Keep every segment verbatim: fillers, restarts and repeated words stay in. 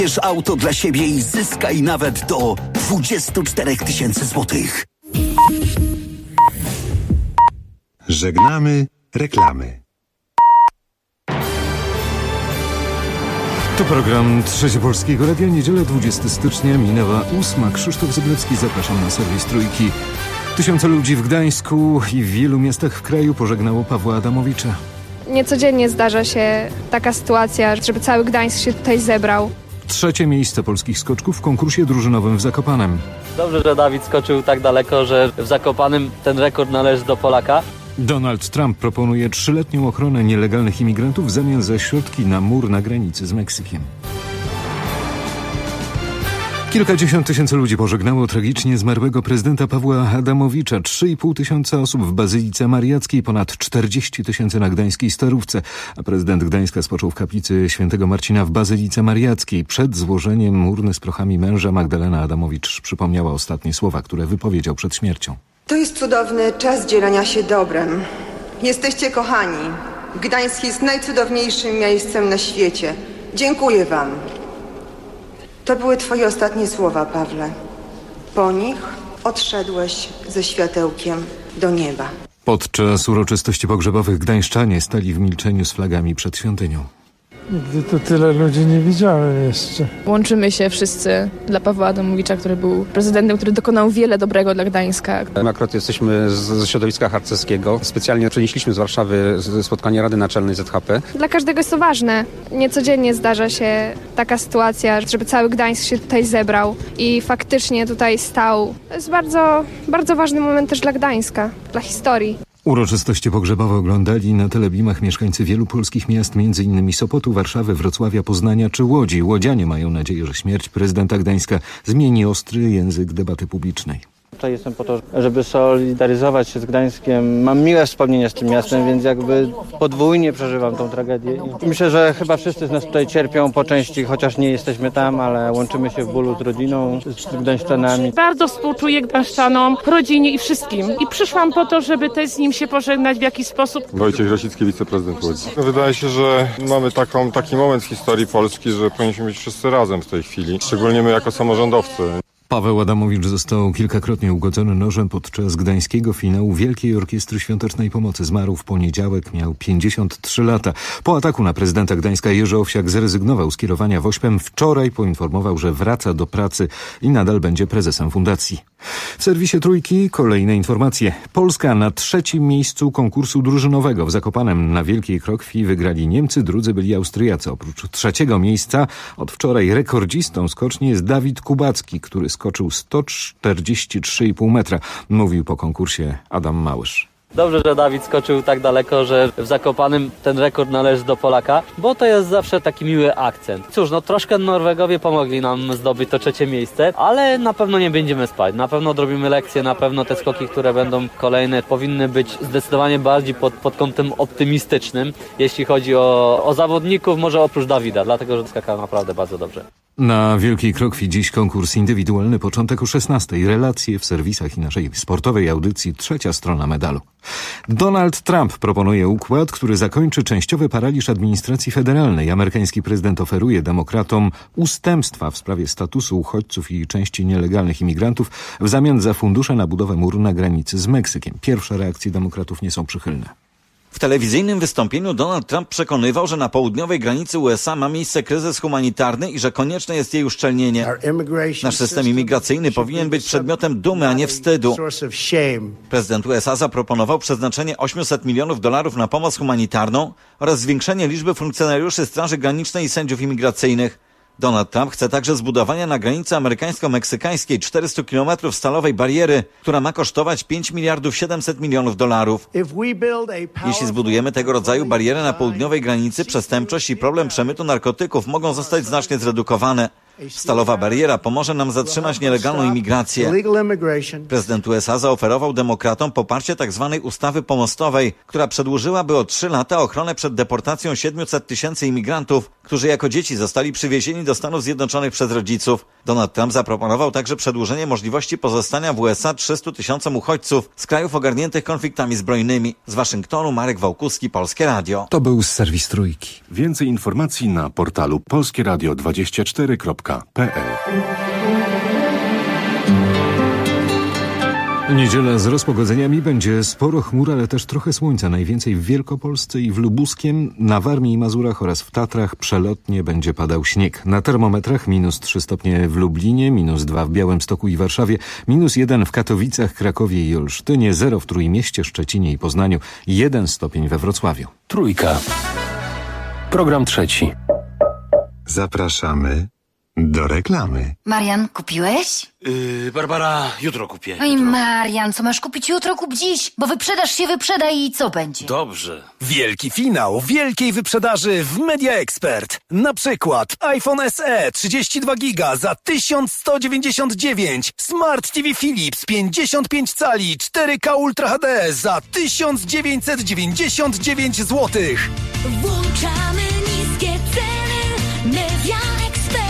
Bierz auto dla siebie i zyskaj nawet do dwadzieścia cztery tysiące złotych. Żegnamy reklamy. To program Trzecie Polskiego Radia. Niedziela dwudziestego stycznia, minęła ósma. Krzysztof Zyblewski, zapraszam na serwis Trójki. Tysiące ludzi w Gdańsku i w wielu miastach w kraju pożegnało Pawła Adamowicza. Niecodziennie zdarza się taka sytuacja, żeby cały Gdańsk się tutaj zebrał. Trzecie miejsce polskich skoczków w konkursie drużynowym w Zakopanem. Dobrze, że Dawid skoczył tak daleko, że w Zakopanem ten rekord należy do Polaka. Donald Trump proponuje trzyletnią ochronę nielegalnych imigrantów w zamian za środki na mur na granicy z Meksykiem. Kilkadziesiąt tysięcy ludzi pożegnało tragicznie zmarłego prezydenta Pawła Adamowicza. Trzy i pół tysiąca osób w Bazylice Mariackiej, ponad czterdzieści tysięcy na gdańskiej Starówce. A prezydent Gdańska spoczął w kaplicy świętego Marcina w Bazylice Mariackiej. Przed złożeniem urny z prochami męża Magdalena Adamowicz przypomniała ostatnie słowa, które wypowiedział przed śmiercią. To jest cudowny czas dzielenia się dobrem. Jesteście kochani. Gdańsk jest najcudowniejszym miejscem na świecie. Dziękuję wam. To były twoje ostatnie słowa, Pawle. Po nich odszedłeś ze światełkiem do nieba. Podczas uroczystości pogrzebowych gdańszczanie stali w milczeniu z flagami przed świątynią. Nigdy tu tyle ludzi nie widziałem jeszcze. Łączymy się wszyscy dla Pawła Adamowicza, który był prezydentem, który dokonał wiele dobrego dla Gdańska. My akurat jesteśmy z, ze środowiska harcerskiego. Specjalnie przenieśliśmy z Warszawy spotkanie Rady Naczelnej Z H P. Dla każdego jest to ważne. Niecodziennie zdarza się taka sytuacja, żeby cały Gdańsk się tutaj zebrał i faktycznie tutaj stał. To jest bardzo, bardzo ważny moment też dla Gdańska, dla historii. Uroczystości pogrzebowe oglądali na telebimach mieszkańcy wielu polskich miast, między innymi Sopotu, Warszawy, Wrocławia, Poznania czy Łodzi. Łodzianie mają nadzieję, że śmierć prezydenta Gdańska zmieni ostry język debaty publicznej. Tutaj jestem po to, żeby solidaryzować się z Gdańskiem. Mam miłe wspomnienia z tym miastem, więc jakby podwójnie przeżywam tą tragedię. I myślę, że chyba wszyscy z nas tutaj cierpią po części, chociaż nie jesteśmy tam, ale łączymy się w bólu z rodziną, z gdańszczanami. Bardzo współczuję gdańszczanom, rodzinie i wszystkim. I przyszłam po to, żeby też z nim się pożegnać w jakiś sposób. Wojciech Rosicki, wiceprezydent Łodzi. Wydaje się, że mamy taką, taki moment w historii Polski, że powinniśmy być wszyscy razem w tej chwili, szczególnie my jako samorządowcy. Paweł Adamowicz został kilkakrotnie ugodzony nożem podczas gdańskiego finału Wielkiej Orkiestry Świątecznej Pomocy. Zmarł w poniedziałek, miał pięćdziesiąt trzy lata. Po ataku na prezydenta Gdańska Jerzy Owsiak zrezygnował z kierowania Wośpem. Wczoraj poinformował, że wraca do pracy i nadal będzie prezesem fundacji. W serwisie Trójki kolejne informacje. Polska na trzecim miejscu konkursu drużynowego. W Zakopanem na Wielkiej Krokwi wygrali Niemcy, drudzy byli Austriacy. Oprócz trzeciego miejsca od wczoraj rekordzistą skoczni jest Dawid Kubacki, który skoczył sto czterdzieści trzy i pół metra. Mówił po konkursie Adam Małysz. Dobrze, że Dawid skoczył tak daleko, że w Zakopanem ten rekord należy do Polaka, bo to jest zawsze taki miły akcent. Cóż, no troszkę Norwegowie pomogli nam zdobyć to trzecie miejsce, ale na pewno nie będziemy spać. Na pewno odrobimy lekcje, na pewno te skoki, które będą kolejne, powinny być zdecydowanie bardziej pod, pod kątem optymistycznym, jeśli chodzi o, o zawodników, może oprócz Dawida, dlatego że skakał naprawdę bardzo dobrze. Na Wielkiej Krokwi dziś konkurs indywidualny, początek o szesnastej. Relacje w serwisach i naszej sportowej audycji, trzecia strona medalu. Donald Trump proponuje układ, który zakończy częściowy paraliż administracji federalnej. Amerykański prezydent oferuje demokratom ustępstwa w sprawie statusu uchodźców i części nielegalnych imigrantów w zamian za fundusze na budowę muru na granicy z Meksykiem. Pierwsze reakcje demokratów nie są przychylne. W telewizyjnym wystąpieniu Donald Trump przekonywał, że na południowej granicy U S A ma miejsce kryzys humanitarny i że konieczne jest jej uszczelnienie. Nasz system imigracyjny powinien być przedmiotem dumy, a nie wstydu. Prezydent U S A zaproponował przeznaczenie osiemset milionów dolarów na pomoc humanitarną oraz zwiększenie liczby funkcjonariuszy Straży Granicznej i sędziów imigracyjnych. Donald Trump chce także zbudowania na granicy amerykańsko-meksykańskiej czterysta kilometrów stalowej bariery, która ma kosztować pięć miliardów siedemset milionów dolarów. Jeśli zbudujemy tego rodzaju barierę na południowej granicy, przestępczość i problem przemytu narkotyków mogą zostać znacznie zredukowane. Stalowa bariera pomoże nam zatrzymać nielegalną imigrację. Prezydent U S A zaoferował demokratom poparcie tzw. ustawy pomostowej, która przedłużyłaby o trzy lata ochronę przed deportacją siedmiuset tysięcy imigrantów, którzy którzy jako dzieci zostali przywiezieni do Stanów Zjednoczonych przez rodziców. Donald Trump zaproponował także przedłużenie możliwości pozostania w U S A trzystu tysiącom uchodźców z krajów ogarniętych konfliktami zbrojnymi. Z Waszyngtonu Marek Wałkuski, Polskie Radio. To był serwis Trójki. Więcej informacji na portalu polskie radio dwadzieścia cztery kropka p l. Niedziela z rozpogodzeniami, będzie sporo chmur, ale też trochę słońca. Najwięcej w Wielkopolsce i w Lubuskiem, na Warmii i Mazurach oraz w Tatrach przelotnie będzie padał śnieg. Na termometrach minus trzy stopnie w Lublinie, minus dwa w Białymstoku i Warszawie, minus jeden w Katowicach, Krakowie i Olsztynie, zero w Trójmieście, Szczecinie i Poznaniu, jeden stopień we Wrocławiu. Trójka. Program trzeci. Zapraszamy do reklamy. Marian, kupiłeś? Yy, Barbara, jutro kupię. Oj, Marian, co masz kupić jutro, kup dziś, bo wyprzedaż się wyprzeda i co będzie? Dobrze. Wielki finał wielkiej wyprzedaży w Media Expert. Na przykład iPhone S E trzydzieści dwa giga za tysiąc sto dziewięćdziesiąt dziewięć, Smart T V Philips pięćdziesiąt pięć cali cztery K Ultra H D za tysiąc dziewięćset dziewięćdziesiąt dziewięć złotych. Włączamy niskie ceny. Media Expert.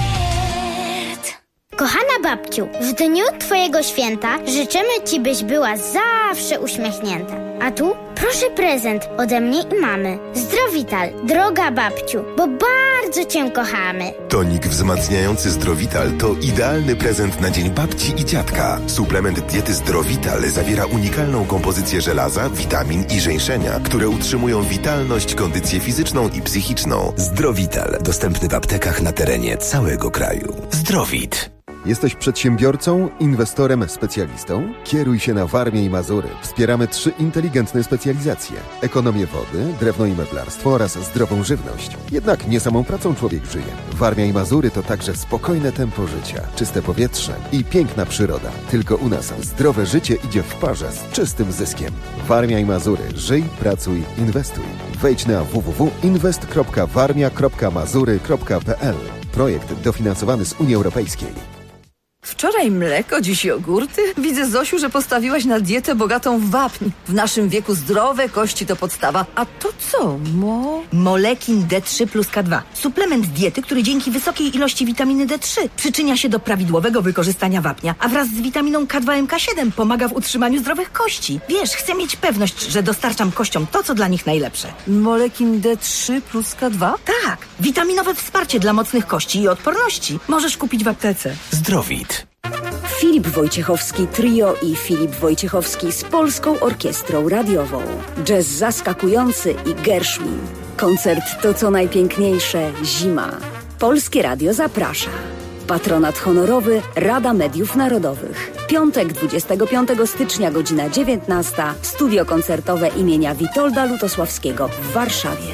Kochana babciu, w dniu twojego święta życzymy ci, byś była zawsze uśmiechnięta. A tu proszę prezent ode mnie i mamy. Zdrowital, droga babciu, bo bardzo cię kochamy. Tonik wzmacniający Zdrowital to idealny prezent na dzień babci i dziadka. Suplement diety Zdrowital zawiera unikalną kompozycję żelaza, witamin i żeńszenia, które utrzymują witalność, kondycję fizyczną i psychiczną. Zdrowital, dostępny w aptekach na terenie całego kraju. Zdrowit. Jesteś przedsiębiorcą, inwestorem, specjalistą? Kieruj się na Warmię i Mazury. Wspieramy trzy inteligentne specjalizacje. Ekonomię wody, drewno i meblarstwo oraz zdrową żywność. Jednak nie samą pracą człowiek żyje. Warmia i Mazury to także spokojne tempo życia, czyste powietrze i piękna przyroda. Tylko u nas zdrowe życie idzie w parze z czystym zyskiem. Warmia i Mazury. Żyj, pracuj, inwestuj. Wejdź na w w w kropka inwest kropka warmia kropka mazury kropka p l. Projekt dofinansowany z Unii Europejskiej. Wczoraj mleko, dziś jogurty. Widzę, Zosiu, że postawiłaś na dietę bogatą w wapń. W naszym wieku zdrowe kości to podstawa. A to co, mo? Molekin D trzy plus K dwa. Suplement diety, który dzięki wysokiej ilości witaminy D trzy przyczynia się do prawidłowego wykorzystania wapnia, a wraz z witaminą K dwa M K siedem pomaga w utrzymaniu zdrowych kości. Wiesz, chcę mieć pewność, że dostarczam kościom to, co dla nich najlepsze. Molekin D trzy plus K dwa? Tak. Witaminowe wsparcie dla mocnych kości i odporności. Możesz kupić w aptece. Zdrowit. Filip Wojciechowski Trio i Filip Wojciechowski z Polską Orkiestrą Radiową. Jazz zaskakujący i Gershwin. Koncert to co najpiękniejsze zima. Polskie Radio zaprasza. Patronat honorowy Rada Mediów Narodowych. Piątek dwudziestego piątego stycznia, godzina dziewiętnasta. Studio koncertowe imienia Witolda Lutosławskiego w Warszawie.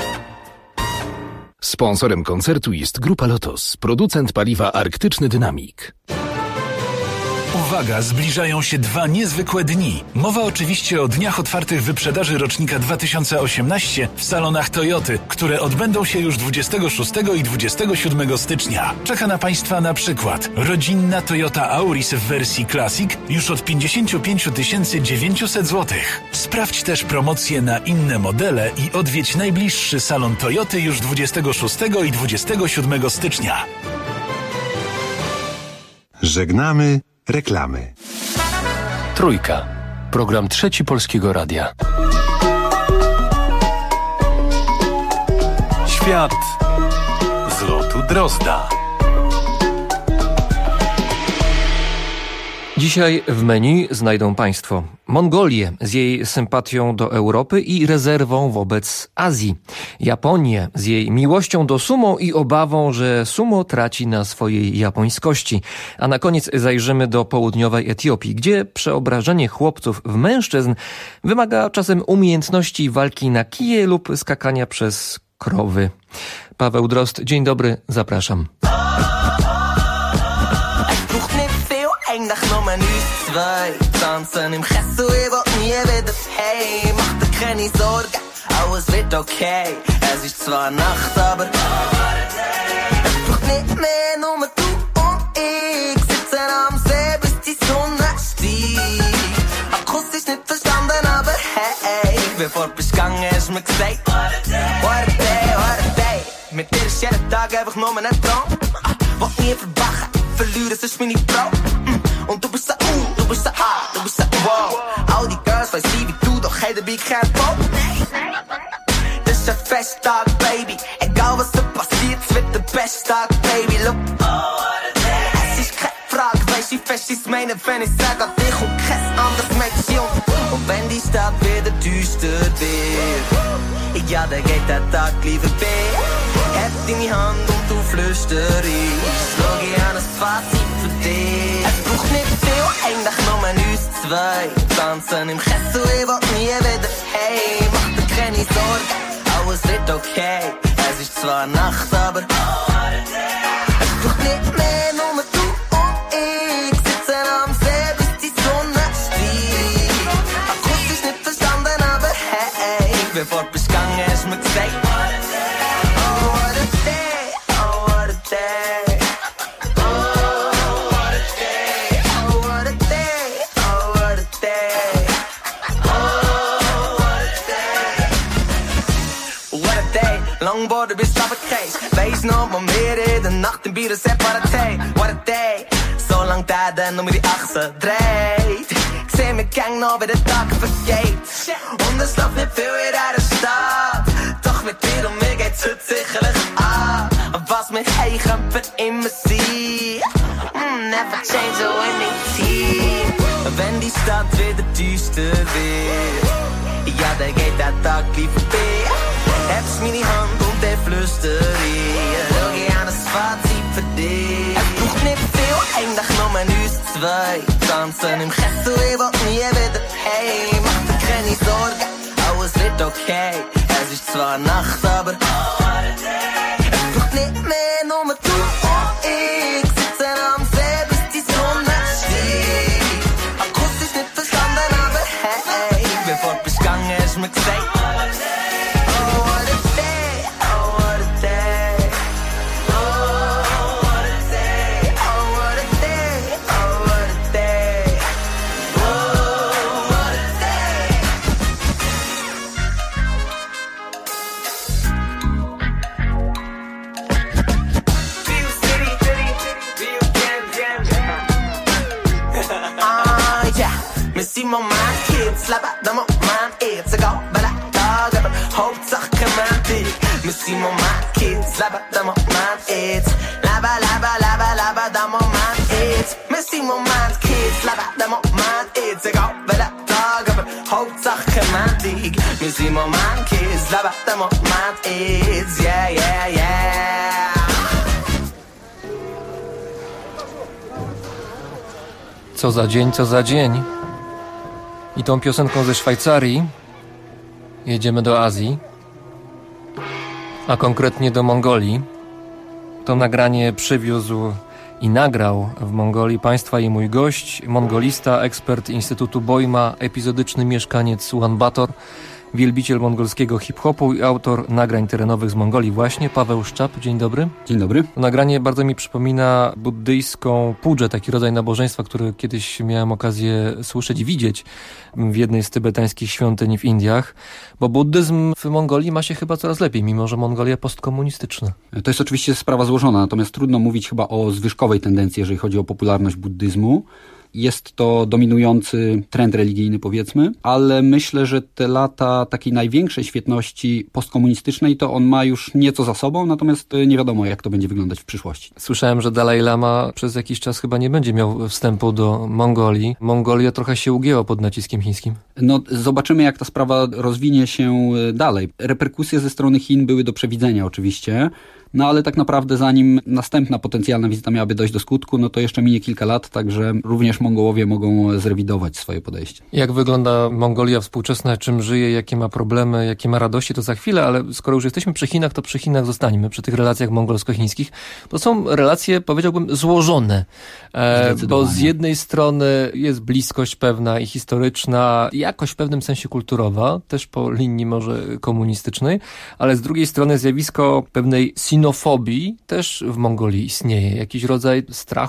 Sponsorem koncertu jest Grupa Lotos, producent paliwa Arktyczny Dynamik. Uwaga, zbliżają się dwa niezwykłe dni. Mowa oczywiście o dniach otwartych wyprzedaży rocznika dwa tysiące osiemnaście w salonach Toyoty, które odbędą się już dwudziestego szóstego i dwudziestego siódmego stycznia. Czeka na Państwa na przykład rodzinna Toyota Auris w wersji Classic już od pięćdziesiąt pięć tysięcy dziewięćset złotych. Sprawdź też promocje na inne modele i odwiedź najbliższy salon Toyoty już dwudziestego szóstego i dwudziestego siódmego stycznia. Żegnamy reklamy. Trójka. Program trzeci Polskiego Radia. Świat z lotu Drozda. Dzisiaj w menu znajdą Państwo Mongolię z jej sympatią do Europy i rezerwą wobec Azji, Japonię z jej miłością do sumo i obawą, że sumo traci na swojej japońskości. A na koniec zajrzymy do południowej Etiopii, gdzie przeobrażenie chłopców w mężczyzn wymaga czasem umiejętności walki na kije lub skakania przez krowy. Paweł Drozd, dzień dobry, zapraszam. Eindig nog maar nu zwei tanzen im Gesso, ich wollt nie wieder hey, mach dir keine Sorgen, alles wird okay. Es ist zwar Nacht, aber es braucht nicht mehr, nur du und ich sitzen am See, bis die Sonne steigt. Akustisch nicht verstanden, aber hey, bevor du bist gegangen, hast du mir gesagt what a day, what a day, what a day. Mit dir is jeden Tag einfach nur ein Traum. Wollt nie verwachen, verlieren, das ist meine Frau. Und du bist so, uh, du bist so, ah, du bist so, wow. All die Girls weiß nie wie du, doch hey, da bin ich kein Bob. Das ist ein Festtag, Baby. Egal was da passiert, es wird der beste Tag, Baby. Look, es ist keine Frage, weißt du, wie fest ich's meine, wenn ich sag an dich und kein anderes Mädchen. Und wenn die Stadt wieder düster wird, ja, dann geht der Tag lieber weg. Heb deine Hand und du flüsterst, schau ich an ein Fazit für dich. Es braucht nicht viel, eigentlich nur uns zwei. Tanzen im Kessel, ich will nie wieder heim. Mach dir keine Sorgen, alles wird okay. Es ist zwar Nacht, aber es braucht nicht mehr, nur du und ich. Sitzen am See, bis die Sonne steigt. Akustisch nicht verstanden, aber hey, bevor du bist gegangen, hast du mir gesagt. Longboarden bis Slapperkees. Wees nog wat meer in de nacht in bieren separatee. What a day. So lang tijd en om die achse dreht. Ik zie me gang nog wie de dag vergeet. Und es läuft nicht viel in der Stadt. Doch mit dir und mir geht's heute sicherlich an. Was mit heigen für immer sein. Mm, never change a winning team. Wenn die Stadt wieder düster wird, ja, dann geht der Tag lieber vorbei. Hebst meine Hand und der Flüsterie. Schau ich an ein Fazit für dich. Es braucht nicht viel, eigentlich nur uns zwei. Tanzen im Kessel, ich will nie wieder heim. Mach dir keine Sorgen, alles wird okay. Es ist zwar Nacht, aber es braucht nicht mehr, nur du und ich. Sitzen am See, bis die Sonne steigt. Akustisch nicht verstanden, aber hey, bevor du bist gegangen, hast du mir gesagt. Moment, kids, leben der Moment, jetzt egal, welcher Tag, aber Hauptsache romantisch. Wir sind Moment, kids, leben der Moment, jetzt leben, leben, leben, leben der Moment, jetzt. Wir sind Moment, kids, leben der Moment, jetzt egal, welcher Tag, aber Hauptsache romantisch. Wir sind Moment, kids, leben der Moment, jetzt, yeah, yeah, yeah. Co za dzień, co za dzień. I tą piosenką ze Szwajcarii jedziemy do Azji, a konkretnie do Mongolii. To nagranie przywiózł i nagrał w Mongolii państwa i mój gość, mongolista, ekspert Instytutu Bojma, epizodyczny mieszkaniec Ulaanbaatar, wielbiciel mongolskiego hip-hopu i autor nagrań terenowych z Mongolii właśnie, Paweł Szczap. Dzień dobry. Dzień dobry. To nagranie bardzo mi przypomina buddyjską pudżę, taki rodzaj nabożeństwa, który kiedyś miałem okazję słyszeć i widzieć w jednej z tybetańskich świątyń w Indiach, bo buddyzm w Mongolii ma się chyba coraz lepiej, mimo że Mongolia postkomunistyczna. To jest oczywiście sprawa złożona, natomiast trudno mówić chyba o zwyżkowej tendencji, jeżeli chodzi o popularność buddyzmu. Jest to dominujący trend religijny, powiedzmy, ale myślę, że te lata takiej największej świetności postkomunistycznej to on ma już nieco za sobą, natomiast nie wiadomo, jak to będzie wyglądać w przyszłości. Słyszałem, że Dalaj Lama przez jakiś czas chyba nie będzie miał wstępu do Mongolii. Mongolia trochę się ugięła pod naciskiem chińskim. No, zobaczymy, jak ta sprawa rozwinie się dalej. Reperkusje ze strony Chin były do przewidzenia oczywiście. No ale tak naprawdę zanim następna potencjalna wizyta miałaby dojść do skutku, no to jeszcze minie kilka lat, także również Mongołowie mogą zrewidować swoje podejście. Jak wygląda Mongolia współczesna, czym żyje, jakie ma problemy, jakie ma radości, to za chwilę, ale skoro już jesteśmy przy Chinach, to przy Chinach zostańmy, przy tych relacjach mongolsko-chińskich. To są relacje, powiedziałbym, złożone, e, bo z jednej strony jest bliskość pewna i historyczna, jakoś w pewnym sensie kulturowa, też po linii może komunistycznej, ale z drugiej strony zjawisko pewnej sinofobii też w Mongolii istnieje. Jakiś rodzaj strachu?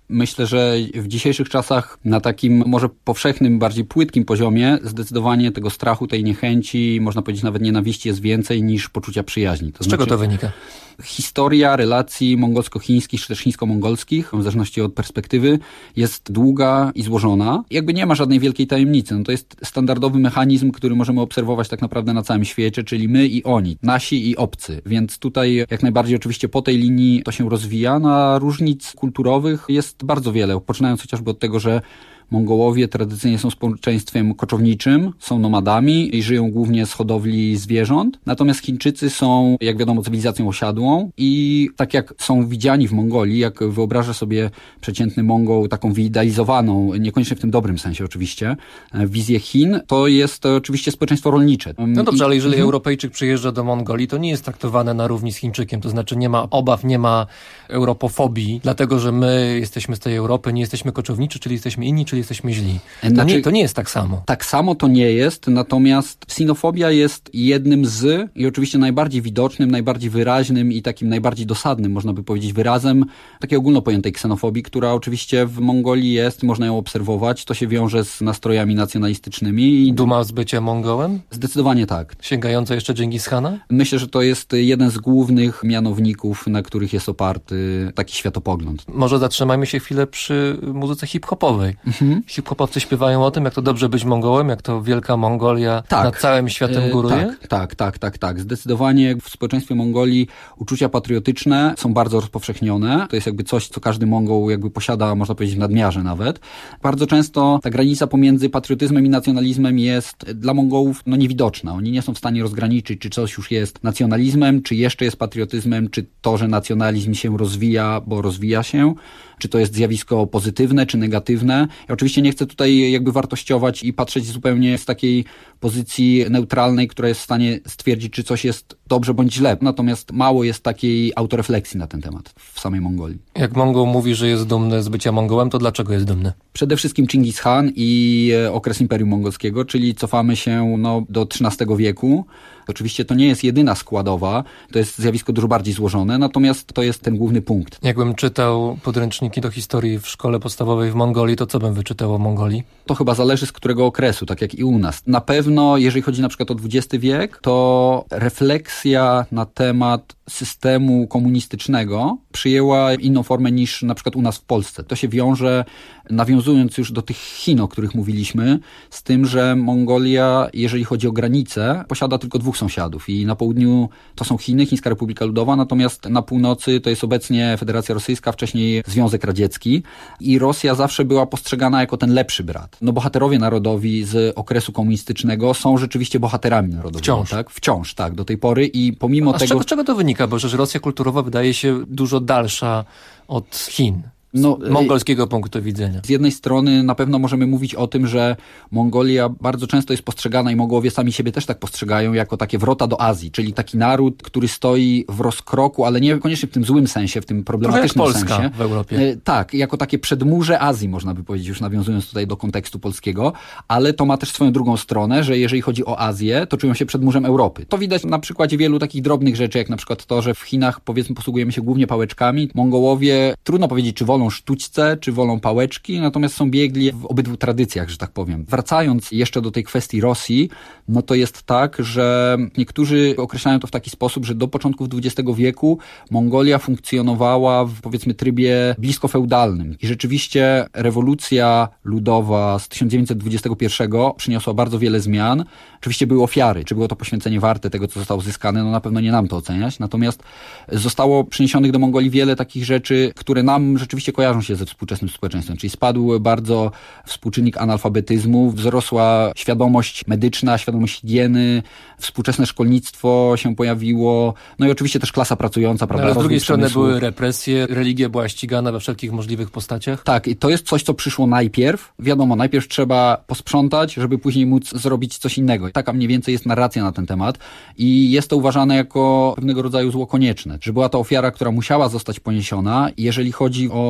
Myślę, że w dzisiejszych czasach na takim może powszechnym, bardziej płytkim poziomie zdecydowanie tego strachu, tej niechęci, można powiedzieć nawet nienawiści jest więcej niż poczucia przyjaźni. To Z czego to wynika? Historia relacji mongolsko-chińskich czy też chińsko-mongolskich, w zależności od perspektywy, jest długa i złożona. Jakby nie ma żadnej wielkiej tajemnicy. No to jest standardowy mechanizm, który możemy obserwować tak naprawdę na całym świecie, czyli my i oni, nasi i obcy. Więc tutaj jak najbardziej oczywiście po tej linii to się rozwija. Na różnic kulturowych jest bardzo wiele, poczynając chociażby od tego, że Mongołowie tradycyjnie są społeczeństwem koczowniczym, są nomadami i żyją głównie z hodowli zwierząt. Natomiast Chińczycy są, jak wiadomo, cywilizacją osiadłą i tak jak są widziani w Mongolii, jak wyobraża sobie przeciętny Mongol taką wyidealizowaną, niekoniecznie w tym dobrym sensie oczywiście, wizję Chin, to jest to oczywiście społeczeństwo rolnicze. No dobrze, I, ale jeżeli mhm. Europejczyk przyjeżdża do Mongolii, to nie jest traktowane na równi z Chińczykiem, to znaczy nie ma obaw, nie ma europofobii, dlatego że my jesteśmy z tej Europy, nie jesteśmy koczowniczy, czyli jesteśmy inni, czyli jesteśmy źli. To, Znaczy, nie, to nie jest tak samo. Tak samo to nie jest, natomiast ksenofobia jest jednym z, i oczywiście najbardziej widocznym, najbardziej wyraźnym i takim najbardziej dosadnym, można by powiedzieć, wyrazem takiej ogólnopojętej ksenofobii, która oczywiście w Mongolii jest, można ją obserwować, to się wiąże z nastrojami nacjonalistycznymi. Duma z bycia Mongołem? Zdecydowanie tak. Sięgająca jeszcze Dżingis Khana? Myślę, że to jest jeden z głównych mianowników, na których jest oparty taki światopogląd. Może zatrzymajmy się chwilę przy muzyce hip-hopowej. Mhm. Hip-hopowcy śpiewają o tym, jak to dobrze być Mongołem, jak to wielka Mongolia tak. nad całym światem góruje? E, tak, tak, tak, tak, tak. Zdecydowanie w społeczeństwie Mongolii uczucia patriotyczne są bardzo rozpowszechnione. To jest jakby coś, co każdy Mongol jakby posiada, można powiedzieć, w nadmiarze nawet. Bardzo często ta granica pomiędzy patriotyzmem i nacjonalizmem jest dla Mongołów no, niewidoczna. Oni nie są w stanie rozgraniczyć, czy coś już jest nacjonalizmem, czy jeszcze jest patriotyzmem, czy to, że nacjonalizm się rozwija, bo rozwija się, czy to jest zjawisko pozytywne, czy negatywne. Ja oczywiście nie chcę tutaj jakby wartościować i patrzeć zupełnie z takiej pozycji neutralnej, która jest w stanie stwierdzić, czy coś jest dobrze bądź źle. Natomiast mało jest takiej autorefleksji na ten temat w samej Mongolii. Jak Mongol mówi, że jest dumny z bycia Mongołem, to dlaczego jest dumny? Przede wszystkim Dżingis Khan i okres Imperium Mongolskiego, czyli cofamy się no, do trzynastego wieku. Oczywiście to nie jest jedyna składowa, to jest zjawisko dużo bardziej złożone, natomiast to jest ten główny punkt. Jakbym czytał podręczniki do historii w szkole podstawowej w Mongolii, to co bym wyczytał o Mongolii? To chyba zależy z którego okresu, tak jak i u nas. Na pewno, jeżeli chodzi na przykład o dwudziesty wiek, to refleksja na temat systemu komunistycznego przyjęła inną formę niż na przykład u nas w Polsce. To się wiąże, nawiązując już do tych Chin, o których mówiliśmy, z tym, że Mongolia, jeżeli chodzi o granice, posiada tylko dwóch sąsiadów i na południu to są Chiny, Chińska Republika Ludowa, natomiast na północy to jest obecnie Federacja Rosyjska, wcześniej Związek Radziecki i Rosja zawsze była postrzegana jako ten lepszy brat. No bohaterowie narodowi z okresu komunistycznego są rzeczywiście bohaterami narodowymi. Wciąż. Tak? Wciąż, tak, do tej pory i pomimo A tego... z czego, czego to wynika? Bo przecież Rosja kulturowa wydaje się dużo dalsza od Chin. No, z mongolskiego punktu widzenia. Z jednej strony na pewno możemy mówić o tym, że Mongolia bardzo często jest postrzegana i Mongołowie sami siebie też tak postrzegają jako takie wrota do Azji, czyli taki naród, który stoi w rozkroku, ale nie koniecznie w tym złym sensie, w tym problematycznym Trochę jak Polska sensie. w Europie. E, tak, jako takie przedmurze Azji, można by powiedzieć, już nawiązując tutaj do kontekstu polskiego, ale to ma też swoją drugą stronę, że jeżeli chodzi o Azję, to czują się przedmurzem Europy. To widać na przykładzie wielu takich drobnych rzeczy, jak na przykład to, że w Chinach powiedzmy posługujemy się głównie pałeczkami. Mongołowie, trudno powiedzieć, czy wolą sztućce, czy wolą pałeczki, natomiast są biegli w obydwu tradycjach, że tak powiem. Wracając jeszcze do tej kwestii Rosji, no to jest tak, że niektórzy określają to w taki sposób, że do początków dwudziestego wieku Mongolia funkcjonowała w powiedzmy trybie blisko feudalnym i rzeczywiście rewolucja ludowa z tysiąc dziewięćset dwudziestego pierwszego przyniosła bardzo wiele zmian. Oczywiście były ofiary. Czy było to poświęcenie warte tego, co zostało zyskane? No na pewno nie nam to oceniać. Natomiast zostało przyniesionych do Mongolii wiele takich rzeczy, które nam rzeczywiście kojarzą się ze współczesnym społeczeństwem. Czyli spadł bardzo współczynnik analfabetyzmu, wzrosła świadomość medyczna, świadomość higieny, współczesne szkolnictwo się pojawiło, no i oczywiście też klasa pracująca, prawda? No, ale z drugiej przemysłu. strony były represje, religia była ścigana we wszelkich możliwych postaciach. Tak, i to jest coś, co przyszło najpierw. Wiadomo, najpierw trzeba posprzątać, żeby później móc zrobić coś innego. Taka mniej więcej jest narracja na ten temat i jest to uważane jako pewnego rodzaju zło konieczne. Że była to ofiara, która musiała zostać poniesiona. Jeżeli chodzi o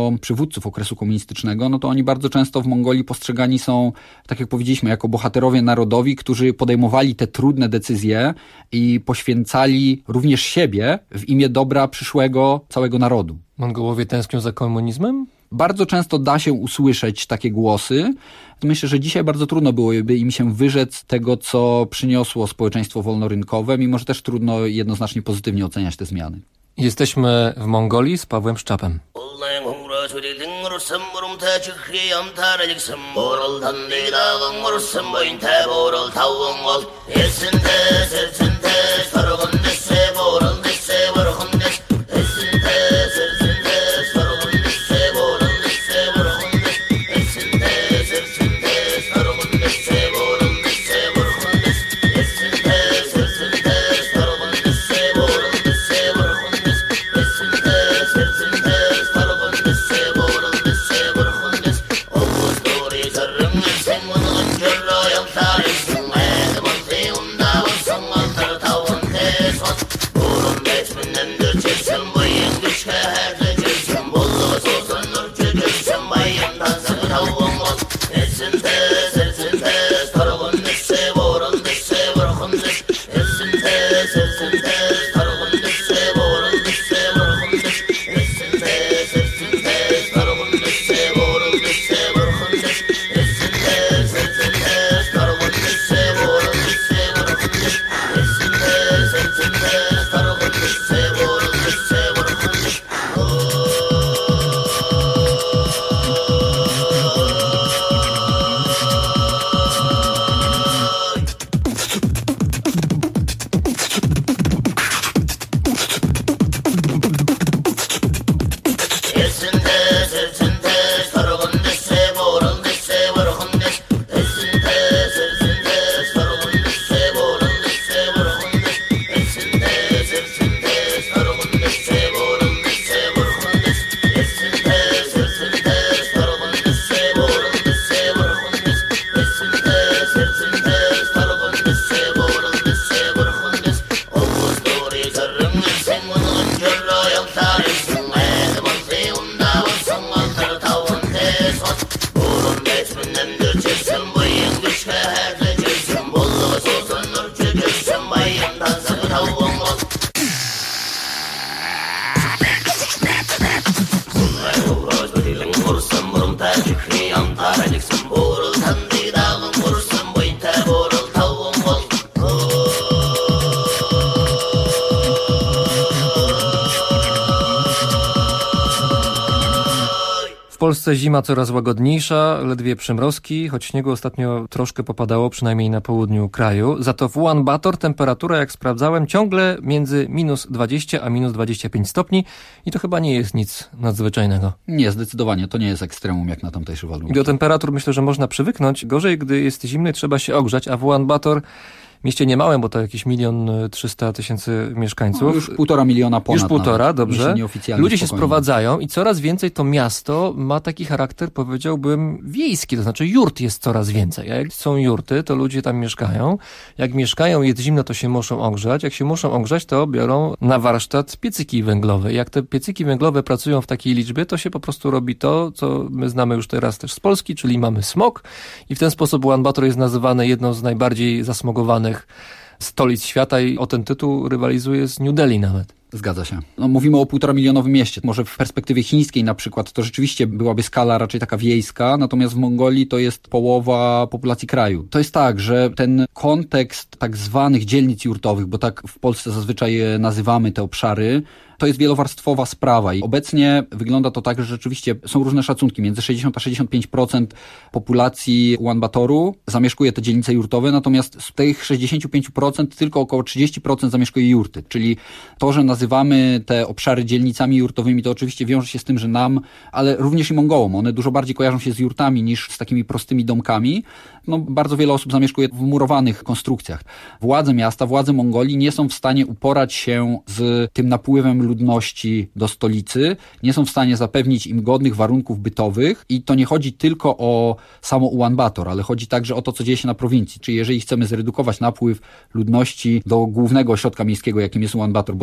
o przywódców okresu komunistycznego, no to oni bardzo często w Mongolii postrzegani są, tak jak powiedzieliśmy, jako bohaterowie narodowi, którzy podejmowali te trudne decyzje i poświęcali również siebie w imię dobra przyszłego całego narodu. Mongołowie tęsknią za komunizmem? Bardzo często da się usłyszeć takie głosy. Myślę, że dzisiaj bardzo trudno byłoby im się wyrzec tego, co przyniosło społeczeństwo wolnorynkowe, mimo że też trudno jednoznacznie pozytywnie oceniać te zmiany. Jesteśmy w Mongolii z Pawłem Szczapem. W Polsce zima coraz łagodniejsza, ledwie przymrozki, choć śniegu ostatnio troszkę popadało, przynajmniej na południu kraju. Za to w Ulaanbaatar temperatura, jak sprawdzałem, ciągle między minus dwadzieścia a minus dwadzieścia pięć stopni i to chyba nie jest nic nadzwyczajnego. Nie, zdecydowanie, to nie jest ekstremum jak na tamtejsze warunki. I do temperatur myślę, że można przywyknąć. Gorzej, gdy jest zimny, trzeba się ogrzać, a w Ulaanbaatar, mieście niemałym, bo to jakieś milion trzysta tysięcy mieszkańców. No, już półtora miliona ponad. Już półtora, nawet, dobrze. Ludzie spokojnie. się sprowadzają i coraz więcej to miasto ma taki charakter, powiedziałbym, wiejski. To znaczy jurt jest coraz więcej. A jak są jurty, to ludzie tam mieszkają. Jak mieszkają, jest zimno, to się muszą ogrzać. Jak się muszą ogrzać, to biorą na warsztat piecyki węglowe. Jak te piecyki węglowe pracują w takiej liczbie, to się po prostu robi to, co my znamy już teraz też z Polski, czyli mamy smog i w ten sposób Ulaanbaatar jest nazywany jedną z najbardziej zasmogowanych stolic świata i o ten tytuł rywalizuje z New Delhi nawet. Zgadza się. No, mówimy o półtora milionowym mieście. Może w perspektywie chińskiej na przykład to rzeczywiście byłaby skala raczej taka wiejska, natomiast w Mongolii to jest połowa populacji kraju. To jest tak, że ten kontekst tak zwanych dzielnic jurtowych, bo tak w Polsce zazwyczaj nazywamy te obszary, to jest wielowarstwowa sprawa i obecnie wygląda to tak, że rzeczywiście są różne szacunki. Między sześćdziesiąt a sześćdziesiąt pięć procent populacji Ulaanbaatoru zamieszkuje te dzielnice jurtowe, natomiast z tych sześćdziesiąt pięć procent tylko około trzydzieści procent zamieszkuje jurty. Czyli to, że nazywamy te obszary dzielnicami jurtowymi, to oczywiście wiąże się z tym, że nam, ale również i Mongołom, one dużo bardziej kojarzą się z jurtami niż z takimi prostymi domkami. No, bardzo wiele osób zamieszkuje w murowanych konstrukcjach. Władze miasta, władze Mongolii nie są w stanie uporać się z tym napływem ludności do stolicy, nie są w stanie zapewnić im godnych warunków bytowych i to nie chodzi tylko o samo Ulaanbaatar, ale chodzi także o to, co dzieje się na prowincji. Czyli jeżeli chcemy zredukować napływ ludności do głównego ośrodka miejskiego, jakim jest Ulaanbaatar, bo ono nie ma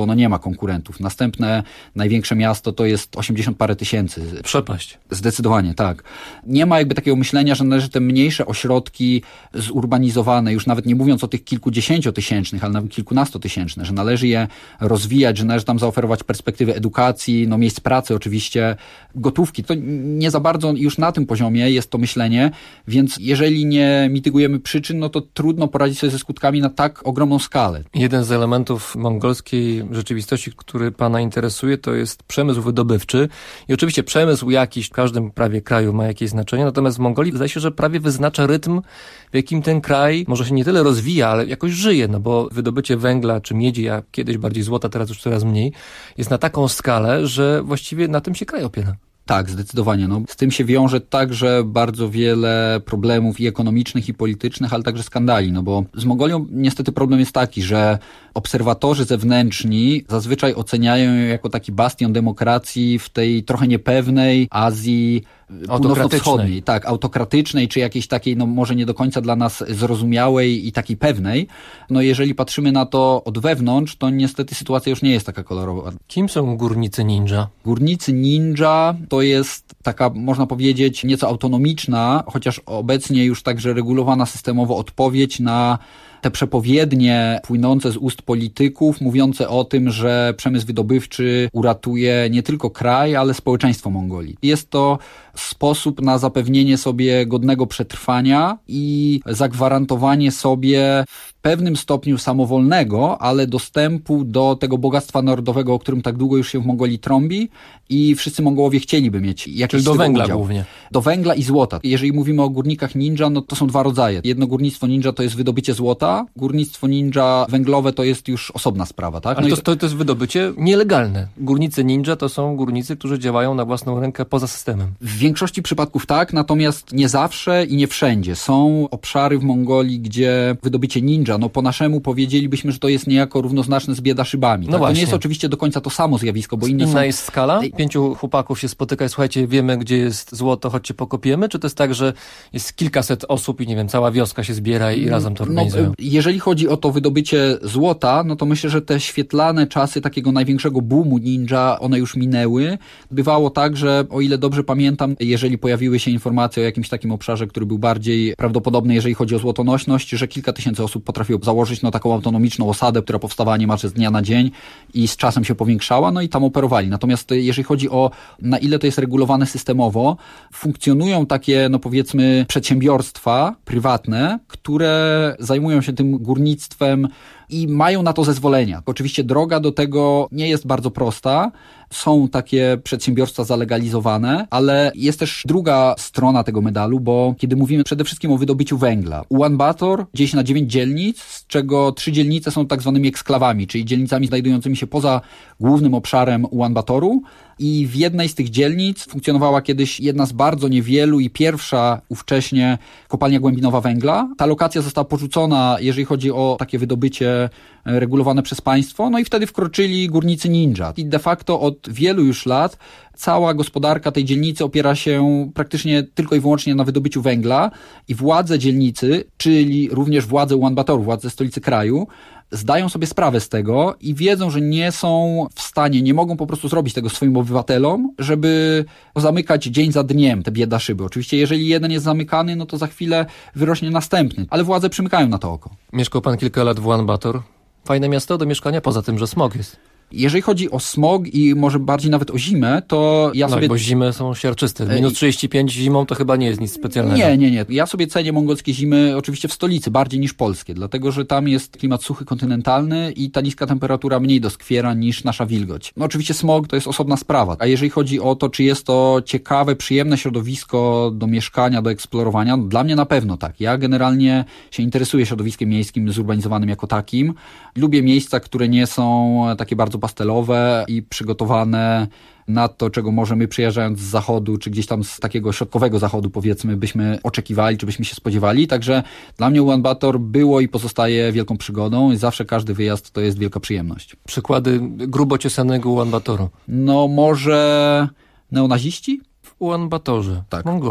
konkurentów. Następne największe miasto to jest osiemdziesiąt parę tysięcy. Przepaść. Zdecydowanie, tak. Nie ma jakby takiego myślenia, że należy te mniejsze ośrodki zurbanizowane, już nawet nie mówiąc o tych kilkudziesięciotysięcznych, ale nawet kilkunastotysięczne, że należy je rozwijać, że należy tam zaoferować perspektywy edukacji, no miejsc pracy oczywiście, gotówki. To nie za bardzo już na tym poziomie jest to myślenie, więc jeżeli nie mitygujemy przyczyn, no to trudno poradzić sobie ze skutkami na tak ogromną skalę. Jeden z elementów mongolskiej rzeczywistości, który pana interesuje, to jest przemysł wydobywczy. I oczywiście przemysł jakiś w każdym prawie kraju ma jakieś znaczenie, natomiast w Mongolii wydaje się, że prawie wyznacza rytm, w jakim ten kraj może się nie tyle rozwija, ale jakoś żyje, no bo wydobycie węgla czy miedzi, a kiedyś bardziej złota, teraz już coraz mniej, jest na taką skalę, że właściwie na tym się kraj opiera. Tak, zdecydowanie. No, z tym się wiąże także bardzo wiele problemów i ekonomicznych, i politycznych, ale także skandali, no bo z Mongolią niestety problem jest taki, że obserwatorzy zewnętrzni zazwyczaj oceniają ją jako taki bastion demokracji w tej trochę niepewnej Azji północno-wschodniej, tak, autokratycznej, czy jakiejś takiej, no może nie do końca dla nas zrozumiałej i takiej pewnej. No jeżeli patrzymy na to od wewnątrz, to niestety sytuacja już nie jest taka kolorowa. Kim są górnicy ninja? Górnicy ninja to jest taka, można powiedzieć, nieco autonomiczna, chociaż obecnie już także regulowana systemowo odpowiedź na te przepowiednie płynące z ust polityków, mówiące o tym, że przemysł wydobywczy uratuje nie tylko kraj, ale społeczeństwo Mongolii. Jest to sposób na zapewnienie sobie godnego przetrwania i zagwarantowanie sobie w pewnym stopniu samowolnego, ale dostępu do tego bogactwa narodowego, o którym tak długo już się w Mongolii trąbi i wszyscy Mongołowie chcieliby mieć jakiś Czyli do węgla udział. Głównie. Do węgla i złota. Jeżeli mówimy o górnikach ninja, no to są dwa rodzaje. Jedno górnictwo ninja to jest wydobycie złota, górnictwo ninja węglowe to jest już osobna sprawa, tak? Ale no to, to, to jest wydobycie nielegalne. Górnicy ninja to są górnicy, którzy działają na własną rękę poza systemem. W większości przypadków tak, natomiast nie zawsze i nie wszędzie. Są obszary w Mongolii, gdzie wydobycie ninja, no po naszemu powiedzielibyśmy, że to jest niejako równoznaczne z biedaszybami. No tak? To właśnie. nie jest oczywiście do końca to samo zjawisko, bo inne Inna są... jest skala? Pięciu chłopaków się spotyka i słuchajcie, wiemy, gdzie jest złoto, chodźcie pokopiemy? Czy to jest tak, że jest kilkaset osób i nie wiem, cała wioska się zbiera i razem to organizują? No, jeżeli chodzi o to wydobycie złota, no to myślę, że te świetlane czasy takiego największego boomu ninja, one już minęły. Bywało tak, że o ile dobrze pamiętam, jeżeli pojawiły się informacje o jakimś takim obszarze, który był bardziej prawdopodobny, jeżeli chodzi o złotonośność, że kilka tysięcy osób potrafiło założyć no, taką autonomiczną osadę, która powstawała niemalże z dnia na dzień i z czasem się powiększała, no i tam operowali. Natomiast jeżeli chodzi o na ile to jest regulowane systemowo, funkcjonują takie, no powiedzmy, przedsiębiorstwa prywatne, które zajmują się tym górnictwem i mają na to zezwolenia. Oczywiście droga do tego nie jest bardzo prosta. Są takie przedsiębiorstwa zalegalizowane, ale jest też druga strona tego medalu, bo kiedy mówimy przede wszystkim o wydobyciu węgla. Ulaanbaatar dzieli się na dziewięć dzielnic, z czego trzy dzielnice są tak zwanymi eksklawami, czyli dzielnicami znajdującymi się poza głównym obszarem Ulaanbaataru. I w jednej z tych dzielnic funkcjonowała kiedyś jedna z bardzo niewielu i pierwsza ówcześnie kopalnia głębinowa węgla. Ta lokacja została porzucona, jeżeli chodzi o takie wydobycie regulowane przez państwo, no i wtedy wkroczyli górnicy ninja. I de facto od wielu już lat cała gospodarka tej dzielnicy opiera się praktycznie tylko i wyłącznie na wydobyciu węgla i władze dzielnicy, czyli również władze Ulaanbaataru, władze stolicy kraju, zdają sobie sprawę z tego i wiedzą, że nie są w stanie, nie mogą po prostu zrobić tego swoim obywatelom, żeby zamykać dzień za dniem te biedaszyby. Oczywiście jeżeli jeden jest zamykany, no to za chwilę wyrośnie następny, ale władze przymykają na to oko. Mieszkał pan kilka lat w Ulaanbaatar. Fajne miasto do mieszkania, poza tym, że smog jest. Jeżeli chodzi o smog i może bardziej nawet o zimę, to ja no sobie... bo zimy są siarczyste. Minus trzydzieści pięć zimą to chyba nie jest nic specjalnego. Nie, nie, nie. Ja sobie cenię mongolskie zimy oczywiście w stolicy, bardziej niż polskie, dlatego że tam jest klimat suchy, kontynentalny i ta niska temperatura mniej doskwiera niż nasza wilgoć. No oczywiście smog to jest osobna sprawa, a jeżeli chodzi o to, czy jest to ciekawe, przyjemne środowisko do mieszkania, do eksplorowania, no dla mnie na pewno tak. Ja generalnie się interesuję środowiskiem miejskim, zurbanizowanym jako takim. Lubię miejsca, które nie są takie bardzo pastelowe i przygotowane na to, czego może my przyjeżdżając z zachodu, czy gdzieś tam z takiego środkowego zachodu, powiedzmy, byśmy oczekiwali, czy byśmy się spodziewali. Także dla mnie Ulaanbaatar było i pozostaje wielką przygodą i zawsze każdy wyjazd to jest wielka przyjemność. Przykłady grubo ciosanego Ulaanbaataru. No może neonaziści? W Ulaanbaatarze, tak. W Mongolii.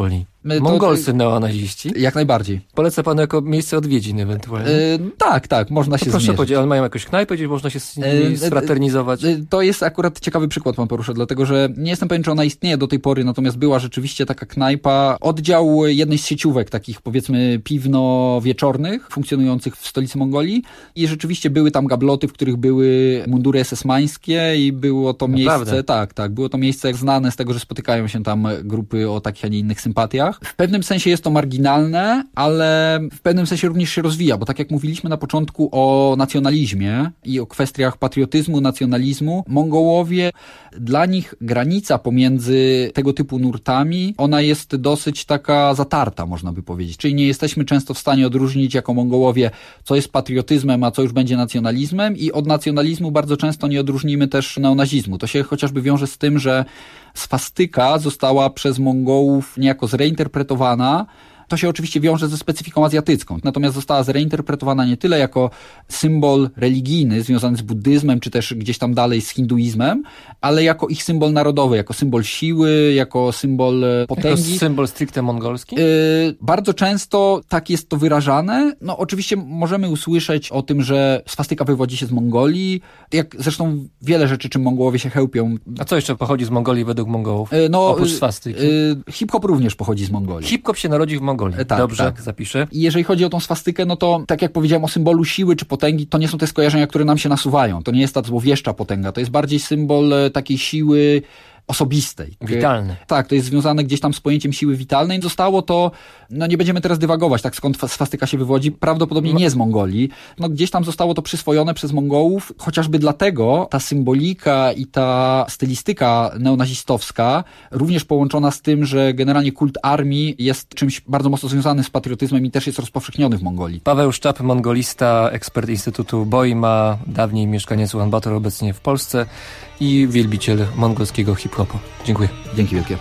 Mongolscy to, neonaziści? Jak najbardziej. Polecę panu jako miejsce odwiedzin ewentualnie. Yy, tak, tak, można się zmierzyć. Proszę powiedzieć, ale mają jakąś knajpę, gdzie można się z nimi sfraternizować? Yy, to jest akurat ciekawy przykład pan porusza, dlatego że nie jestem pewien, czy ona istnieje do tej pory, natomiast była rzeczywiście taka knajpa, oddział jednej z sieciówek takich powiedzmy piwno-wieczornych, funkcjonujących w stolicy Mongolii i rzeczywiście były tam gabloty, w których były mundury esesmańskie i było to Naprawdę? miejsce, tak, tak, było to miejsce znane z tego, że spotykają się tam grupy o takich, a nie innych sympatiach. W pewnym sensie jest to marginalne, ale w pewnym sensie również się rozwija, bo tak jak mówiliśmy na początku o nacjonalizmie i o kwestiach patriotyzmu, nacjonalizmu, Mongołowie, dla nich granica pomiędzy tego typu nurtami, ona jest dosyć taka zatarta, można by powiedzieć. Czyli nie jesteśmy często w stanie odróżnić jako Mongołowie, co jest patriotyzmem, a co już będzie nacjonalizmem i od nacjonalizmu bardzo często nie odróżnimy też neonazizmu. To się chociażby wiąże z tym, że swastyka została przez Mongołów niejako zreinterpretowana. To się oczywiście wiąże ze specyfiką azjatycką, natomiast została zreinterpretowana nie tyle jako symbol religijny związany z buddyzmem, czy też gdzieś tam dalej z hinduizmem, ale jako ich symbol narodowy, jako symbol siły, jako symbol potęgi. Jako symbol stricte mongolski? Yy, bardzo często tak jest to wyrażane. No oczywiście możemy usłyszeć o tym, że swastyka wywodzi się z Mongolii, jak zresztą wiele rzeczy, czym Mongołowie się chełpią. A co jeszcze pochodzi z Mongolii według Mongołów? Yy, no, oprócz swastyki? Yy, hip-hop również pochodzi z Mongolii. Hip-hop się narodził w Mongolii. Tak, Dobrze, tak. zapiszę. I jeżeli chodzi o tą swastykę, no to tak jak powiedziałem o symbolu siły czy potęgi, to nie są te skojarzenia, które nam się nasuwają. To nie jest ta złowieszcza potęga, to jest bardziej symbol takiej siły osobistej. Witalny. Tak, to jest związane gdzieś tam z pojęciem siły witalnej. Zostało to, no nie będziemy teraz dywagować, tak skąd swastyka się wywodzi, prawdopodobnie nie z Mongolii. No gdzieś tam zostało to przyswojone przez Mongołów, chociażby dlatego ta symbolika i ta stylistyka neonazistowska, również połączona z tym, że generalnie kult armii jest czymś bardzo mocno związanym z patriotyzmem i też jest rozpowszechniony w Mongolii. Paweł Szczap, mongolista, ekspert Instytutu Boima, dawniej mieszkaniec Ulaanbaatar, obecnie w Polsce i wielbiciel mongolskiego hip-hopu. Dziękuję. Dzięki wielkie.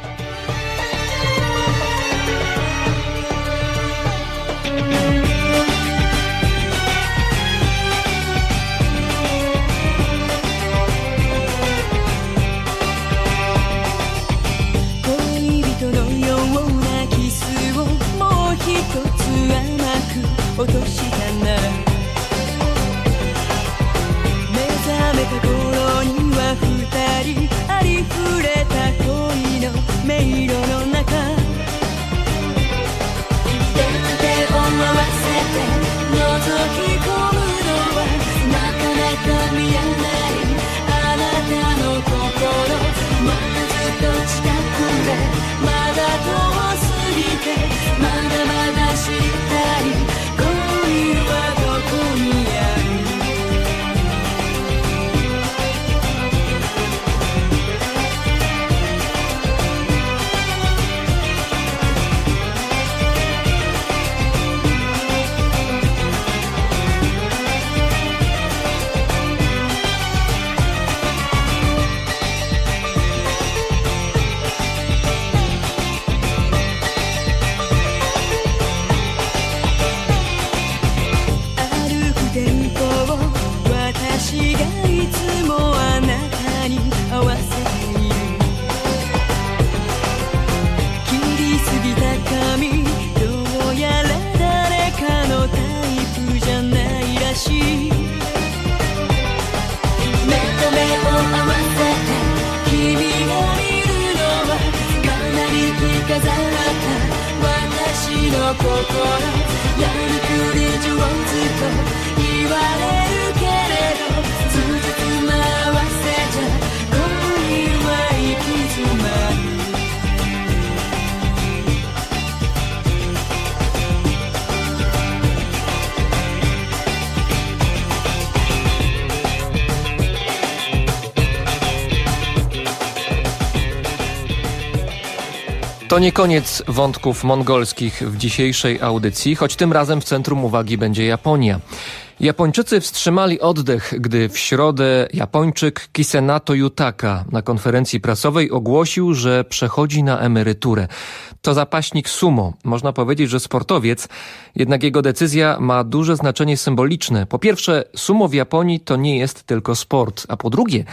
To nie koniec wątków mongolskich w dzisiejszej audycji, choć tym razem w centrum uwagi będzie Japonia. Japończycy wstrzymali oddech, gdy w środę Japończyk Kisenato Yutaka na konferencji prasowej ogłosił, że przechodzi na emeryturę. To zapaśnik sumo. Można powiedzieć, że sportowiec, jednak jego decyzja ma duże znaczenie symboliczne. Po pierwsze, sumo w Japonii to nie jest tylko sport, a po drugie,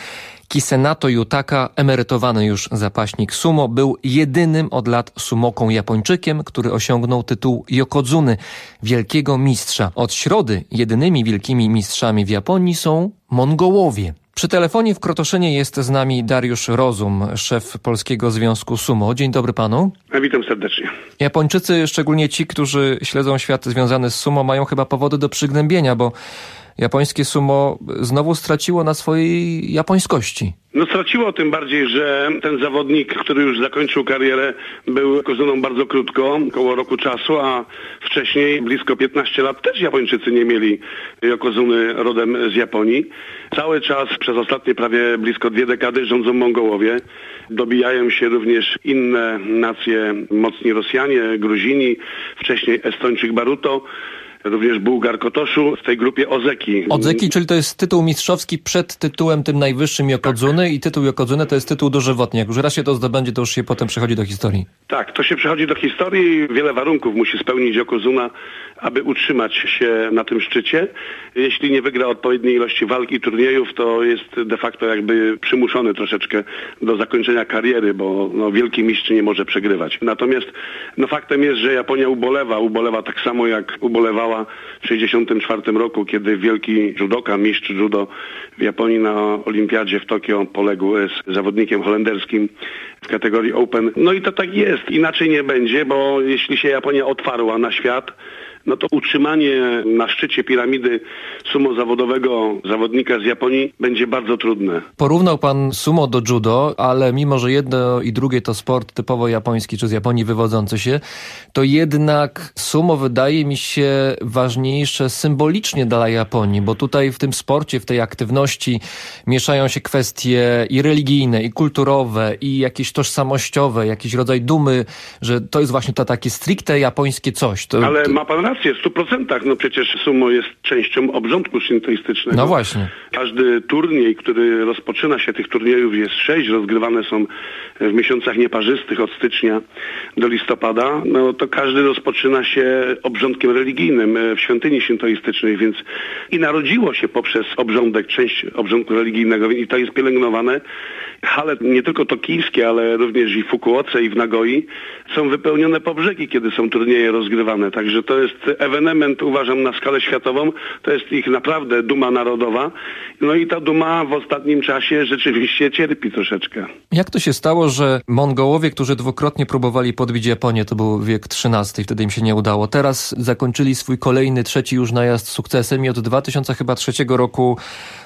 Kisenato Yutaka, emerytowany już zapaśnik sumo, był jedynym od lat sumoką Japończykiem, który osiągnął tytuł Yokozuny, wielkiego mistrza. Od środy jedynymi wielkimi mistrzami w Japonii są Mongołowie. Przy telefonie w Krotoszynie jest z nami Dariusz Rozum, szef Polskiego Związku Sumo. Dzień dobry panu. Witam serdecznie. Japończycy, szczególnie ci, którzy śledzą świat związany z sumo, mają chyba powody do przygnębienia, bo japońskie sumo znowu straciło na swojej japońskości. No straciło, tym bardziej, że ten zawodnik, który już zakończył karierę, był yokozuną bardzo krótko, około roku czasu, a wcześniej blisko piętnaście lat też Japończycy nie mieli yokozuny rodem z Japonii. Cały czas przez ostatnie prawie blisko dwie dekady rządzą Mongołowie. Dobijają się również inne nacje, mocni Rosjanie, Gruzini, wcześniej Estończyk Baruto, również Bułgar Kotoszu, w tej grupie Ozeki. Ozeki, czyli to jest tytuł mistrzowski przed tytułem tym najwyższym Yokozuny, tak. I tytuł Yokozuny to jest tytuł dożywotni. Jak już raz się to zdobędzie, to już się potem przechodzi do historii. Tak, to się przechodzi do historii. Wiele warunków musi spełnić Yokozuna, aby utrzymać się na tym szczycie. Jeśli nie wygra odpowiedniej ilości walk i turniejów, to jest de facto jakby przymuszony troszeczkę do zakończenia kariery, bo no, wielki mistrz nie może przegrywać. Natomiast no, faktem jest, że Japonia ubolewa. Ubolewa tak samo jak ubolewała w sześćdziesiątym czwartym roku, kiedy wielki judoka, mistrz judo w Japonii na olimpiadzie w Tokio poległ z zawodnikiem holenderskim w kategorii Open. No i to tak jest. Inaczej nie będzie, bo jeśli się Japonia otwarła na świat, no to utrzymanie na szczycie piramidy sumo zawodowego zawodnika z Japonii będzie bardzo trudne. Porównał pan sumo do judo, ale mimo, że jedno i drugie to sport typowo japoński, czy z Japonii wywodzący się, to jednak sumo wydaje mi się ważniejsze symbolicznie dla Japonii, bo tutaj w tym sporcie, w tej aktywności mieszają się kwestie i religijne, i kulturowe, i jakieś tożsamościowe, jakiś rodzaj dumy, że to jest właśnie to takie stricte japońskie coś. To, ale to... ma pan rację, w stu procentach. No przecież sumo jest częścią obrządku szintoistycznego. No właśnie. Każdy turniej, który rozpoczyna się, tych turniejów jest sześć, rozgrywane są w miesiącach nieparzystych od stycznia do listopada, no to każdy rozpoczyna się obrządkiem religijnym w świątyni szintoistycznej, więc i narodziło się poprzez obrządek, część obrządku religijnego i to jest pielęgnowane. Hale nie tylko tokijskie, ale również i w Fukuoce i w Nagoi są wypełnione po brzegi, kiedy są turnieje rozgrywane. Także to jest ewenement, uważam, na skalę światową. To jest ich naprawdę duma narodowa. No i ta duma w ostatnim czasie rzeczywiście cierpi troszeczkę. Jak to się stało, że Mongołowie, którzy dwukrotnie próbowali podbić Japonię, to był wiek trzynasty, wtedy im się nie udało, teraz zakończyli swój kolejny, trzeci już najazd sukcesem i od dwa tysiące trzeciego roku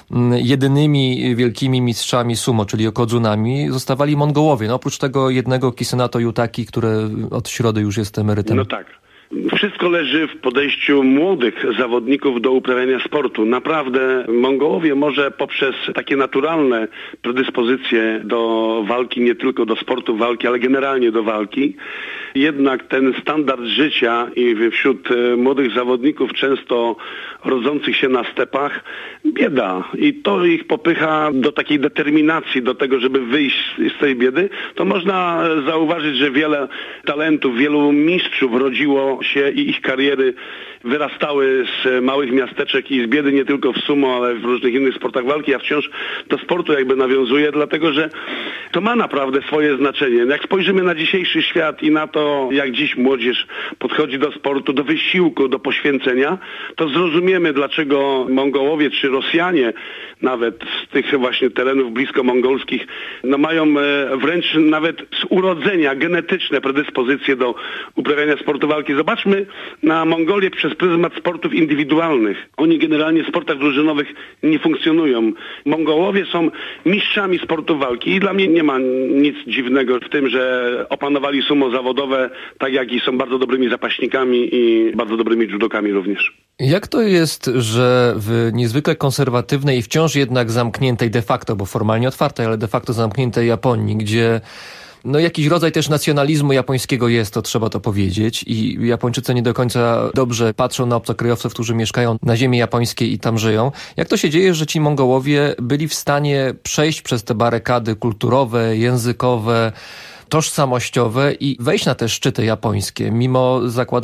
jedynymi wielkimi mistrzami sumo, czyli yokozunami, zostawali Mongołowie. No oprócz tego jednego Kisenato Yutaki, który od środy już jest emerytem. No tak. Wszystko leży w podejściu młodych zawodników do uprawiania sportu. Naprawdę Mongołowie może poprzez takie naturalne predyspozycje do walki, nie tylko do sportu walki, ale generalnie do walki, jednak ten standard życia i wśród młodych zawodników często rodzących się na stepach bieda i to ich popycha do takiej determinacji, do tego, żeby wyjść z tej biedy. To można zauważyć, że wiele talentów, wielu mistrzów rodziło się i ich kariery wyrastały z małych miasteczek i z biedy nie tylko w sumo, ale w różnych innych sportach walki. Ja wciąż do sportu jakby nawiązuję, dlatego że to ma naprawdę swoje znaczenie. Jak spojrzymy na dzisiejszy świat i na to, jak dziś młodzież podchodzi do sportu, do wysiłku, do poświęcenia, to zrozumiemy, dlaczego Mongołowie czy Rosjanie, nawet z tych właśnie terenów blisko mongolskich, no mają wręcz nawet z urodzenia genetyczne predyspozycje do uprawiania sportu walki. Zobaczmy na Mongolię przez pryzmat sportów indywidualnych. Oni generalnie w sportach drużynowych nie funkcjonują. Mongołowie są mistrzami sportu walki i dla mnie nie ma nic dziwnego w tym, że opanowali sumo zawodowe, tak jak i są bardzo dobrymi zapaśnikami i bardzo dobrymi judokami również. Jak to jest, że w niezwykle konserwatywnej i wciąż jednak zamkniętej de facto, bo formalnie otwartej, ale de facto zamkniętej Japonii, gdzie no jakiś rodzaj też nacjonalizmu japońskiego jest, to trzeba to powiedzieć i Japończycy nie do końca dobrze patrzą na obcokrajowców, którzy mieszkają na ziemi japońskiej i tam żyją. Jak to się dzieje, że ci Mongołowie byli w stanie przejść przez te barykady kulturowe, językowe, tożsamościowe i wejść na te szczyty japońskie, mimo, zakładam, no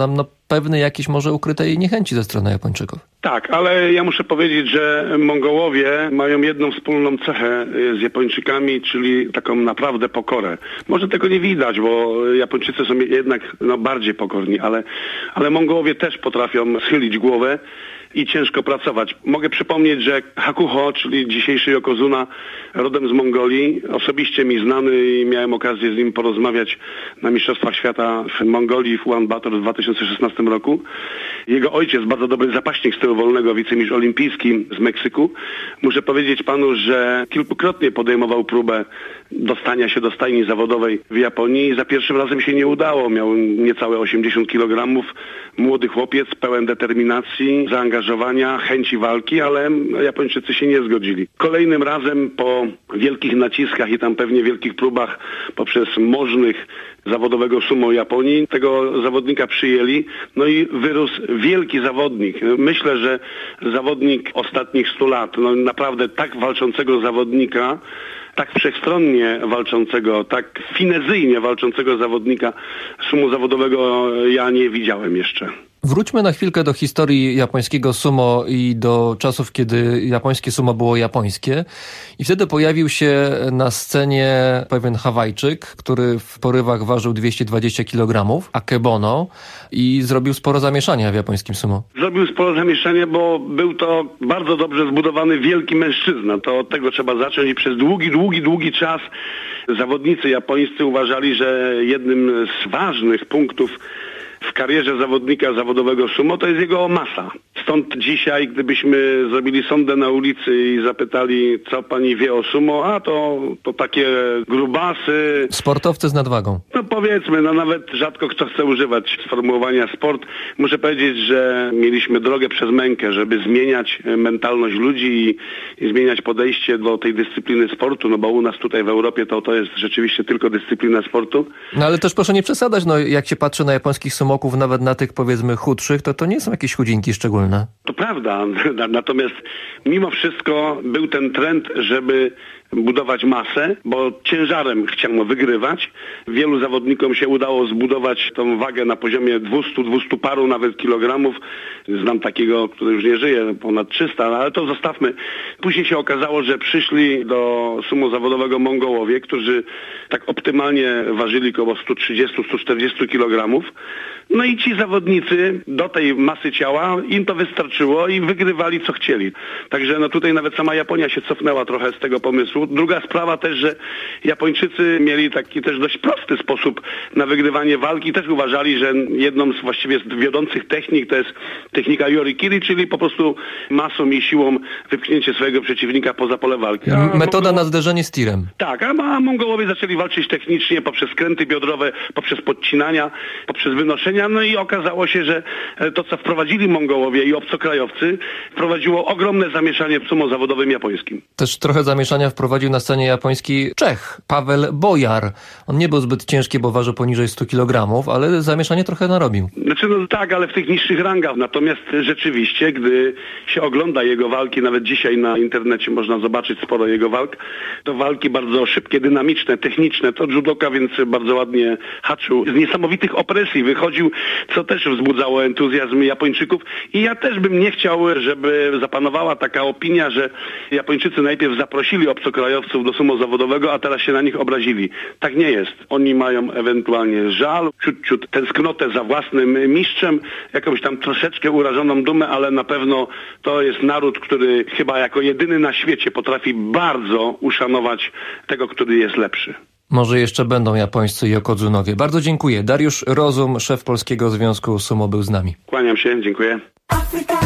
pewnej jakiejś może ukrytej niechęci ze strony Japończyków. Tak, ale ja muszę powiedzieć, że Mongołowie mają jedną wspólną cechę z Japończykami, czyli taką naprawdę pokorę. Może tego nie widać, bo Japończycy są jednak no, bardziej pokorni, ale, ale Mongołowie też potrafią schylić głowę i ciężko pracować. Mogę przypomnieć, że Hakuho, czyli dzisiejszy Yokozuna, rodem z Mongolii, osobiście mi znany i miałem okazję z nim porozmawiać na Mistrzostwach Świata w Mongolii w Ulaanbaatar w dwa tysiące szesnastym roku. Jego ojciec, bardzo dobry zapaśnik stylu wolnego, wicemistrz olimpijski z Meksyku. Muszę powiedzieć panu, że kilkukrotnie podejmował próbę dostania się do stajni zawodowej w Japonii i za pierwszym razem się nie udało. Miał niecałe osiemdziesiąt kilogramów, młody chłopiec, pełen determinacji, zaangażowania, chęci walki, ale Japończycy się nie zgodzili. Kolejnym razem po wielkich naciskach i tam pewnie wielkich próbach poprzez możnych zawodowego sumo Japonii, tego zawodnika przyjęli, no i wyrósł wielki zawodnik. Myślę, że zawodnik ostatnich stu lat, no naprawdę tak walczącego zawodnika, tak wszechstronnie walczącego, tak finezyjnie walczącego zawodnika sumo zawodowego ja nie widziałem jeszcze. Wróćmy na chwilkę do historii japońskiego sumo i do czasów, kiedy japońskie sumo było japońskie. I wtedy pojawił się na scenie pewien Hawajczyk, który w porywach ważył dwieście dwadzieścia kilogramów, Akebono, i zrobił sporo zamieszania w japońskim sumo. Zrobił sporo zamieszania, bo był to bardzo dobrze zbudowany wielki mężczyzna. To od tego trzeba zacząć i przez długi, długi, długi czas zawodnicy japońscy uważali, że jednym z ważnych punktów w karierze zawodnika zawodowego sumo to jest jego masa. Stąd dzisiaj, gdybyśmy zrobili sondę na ulicy i zapytali, co pani wie o sumo, a to, to takie grubasy. Sportowcy z nadwagą. No powiedzmy, no nawet rzadko kto chce używać sformułowania sport. Muszę powiedzieć, że mieliśmy drogę przez mękę, żeby zmieniać mentalność ludzi i, i zmieniać podejście do tej dyscypliny sportu, no bo u nas tutaj w Europie to, to jest rzeczywiście tylko dyscyplina sportu. No ale też proszę nie przesadzać, no jak się patrzy na japońskich sumoków, nawet na tych powiedzmy chudszych, to to nie są jakieś chudzinki szczególne. To prawda, natomiast mimo wszystko był ten trend, żeby budować masę, bo ciężarem chciano wygrywać. Wielu zawodnikom się udało zbudować tą wagę na poziomie dwieście, dwieście paru nawet kilogramów. Znam takiego, który już nie żyje, ponad trzysta, ale to zostawmy. Później się okazało, że przyszli do sumo zawodowego Mongołowie, którzy tak optymalnie ważyli około sto trzydzieści, sto czterdzieści kilogramów. No i ci zawodnicy do tej masy ciała im to wystarczyło i wygrywali co chcieli. Także no tutaj nawet sama Japonia się cofnęła trochę z tego pomysłu. Druga sprawa też, że Japończycy mieli taki też dość prosty sposób na wygrywanie walki. Też uważali, że jedną z właściwie z wiodących technik to jest technika yorikiri, czyli po prostu masą i siłą wypchnięcie swojego przeciwnika poza pole walki. A Metoda na zderzenie z tirem. Tak, a, a Mongołowie zaczęli walczyć technicznie poprzez skręty biodrowe, poprzez podcinania, poprzez wynoszenia. No i okazało się, że to, co wprowadzili Mongołowie i obcokrajowcy, wprowadziło ogromne zamieszanie w sumo zawodowym japońskim. Też trochę zamieszania wprowadził na scenie japońskiej Czech, Paweł Bojar. On nie był zbyt ciężki, bo ważył poniżej stu kilogramów, ale zamieszanie trochę narobił. Znaczy no tak, ale w tych niższych rangach. Natomiast rzeczywiście, gdy się ogląda jego walki, nawet dzisiaj na internecie można zobaczyć sporo jego walk, to walki bardzo szybkie, dynamiczne, techniczne. To judoka, więc bardzo ładnie haczył. Z niesamowitych opresji wychodził, co też wzbudzało entuzjazm Japończyków. I ja też bym nie chciał, żeby zapanowała taka opinia, że Japończycy najpierw zaprosili obcokrajowców do sumo zawodowego, a teraz się na nich obrazili. Tak nie jest. Oni mają ewentualnie żal, ciut, ciut tęsknotę za własnym mistrzem, jakąś tam troszeczkę urażoną dumę, ale na pewno to jest naród, który chyba jako jedyny na świecie potrafi bardzo uszanować tego, który jest lepszy. Może jeszcze będą japońscy yokozunowie. Bardzo dziękuję. Dariusz Rozum, szef Polskiego Związku Sumo, był z nami. Kłaniam się, dziękuję. Afryka.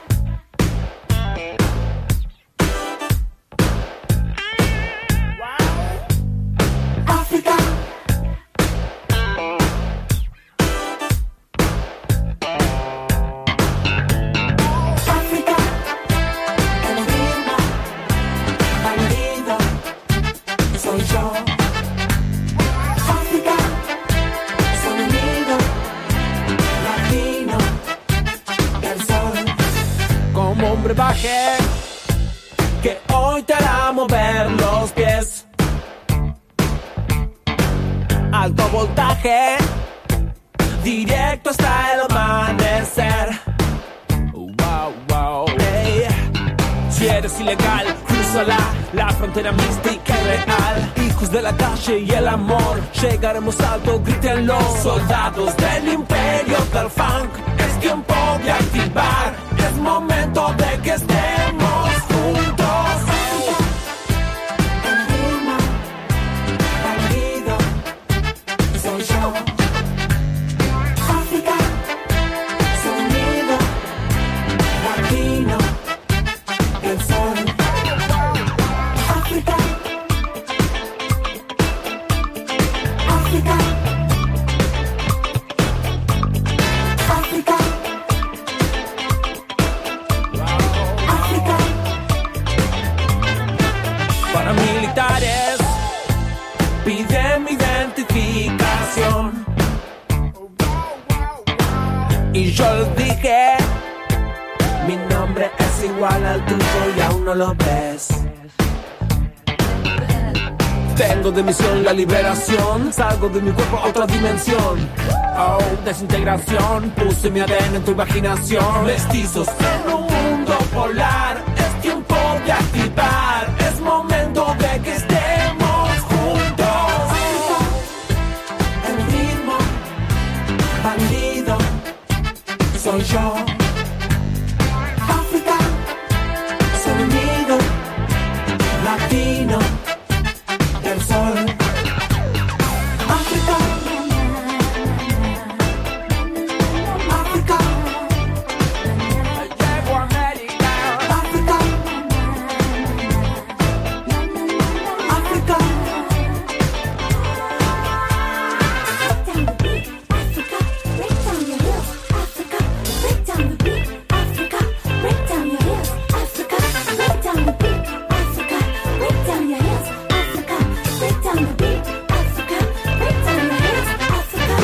Que hoy te hará mover los pies. Alto voltaje, directo hasta el amanecer. Wow, wow, hey. Si eres ilegal, crúzala, la frontera mística y real. Hijos de la calle y el amor, llegaremos alto, grítenlo. Soldados del imperio del funk, es tiempo de activar, es momento de que estemos juntos. Paramilitares piden mi identificación y yo les dije, mi nombre es igual al tuyo y aún no lo ves. Tengo de misión la liberación, salgo de mi cuerpo a otra dimensión. Oh, desintegración, puse mi A D N en tu imaginación. Mestizos en un mundo polar, es tiempo de activar, es momento de que estemos juntos. El ritmo, bandido, soy yo. África, sonido, latino. El sol, África, África, llego a América, África, África, break down the beat, Africa, break down your heels, Africa, break down the beat, Africa, break down your heels. Break down the beat, Africa. Break down your heels, Africa.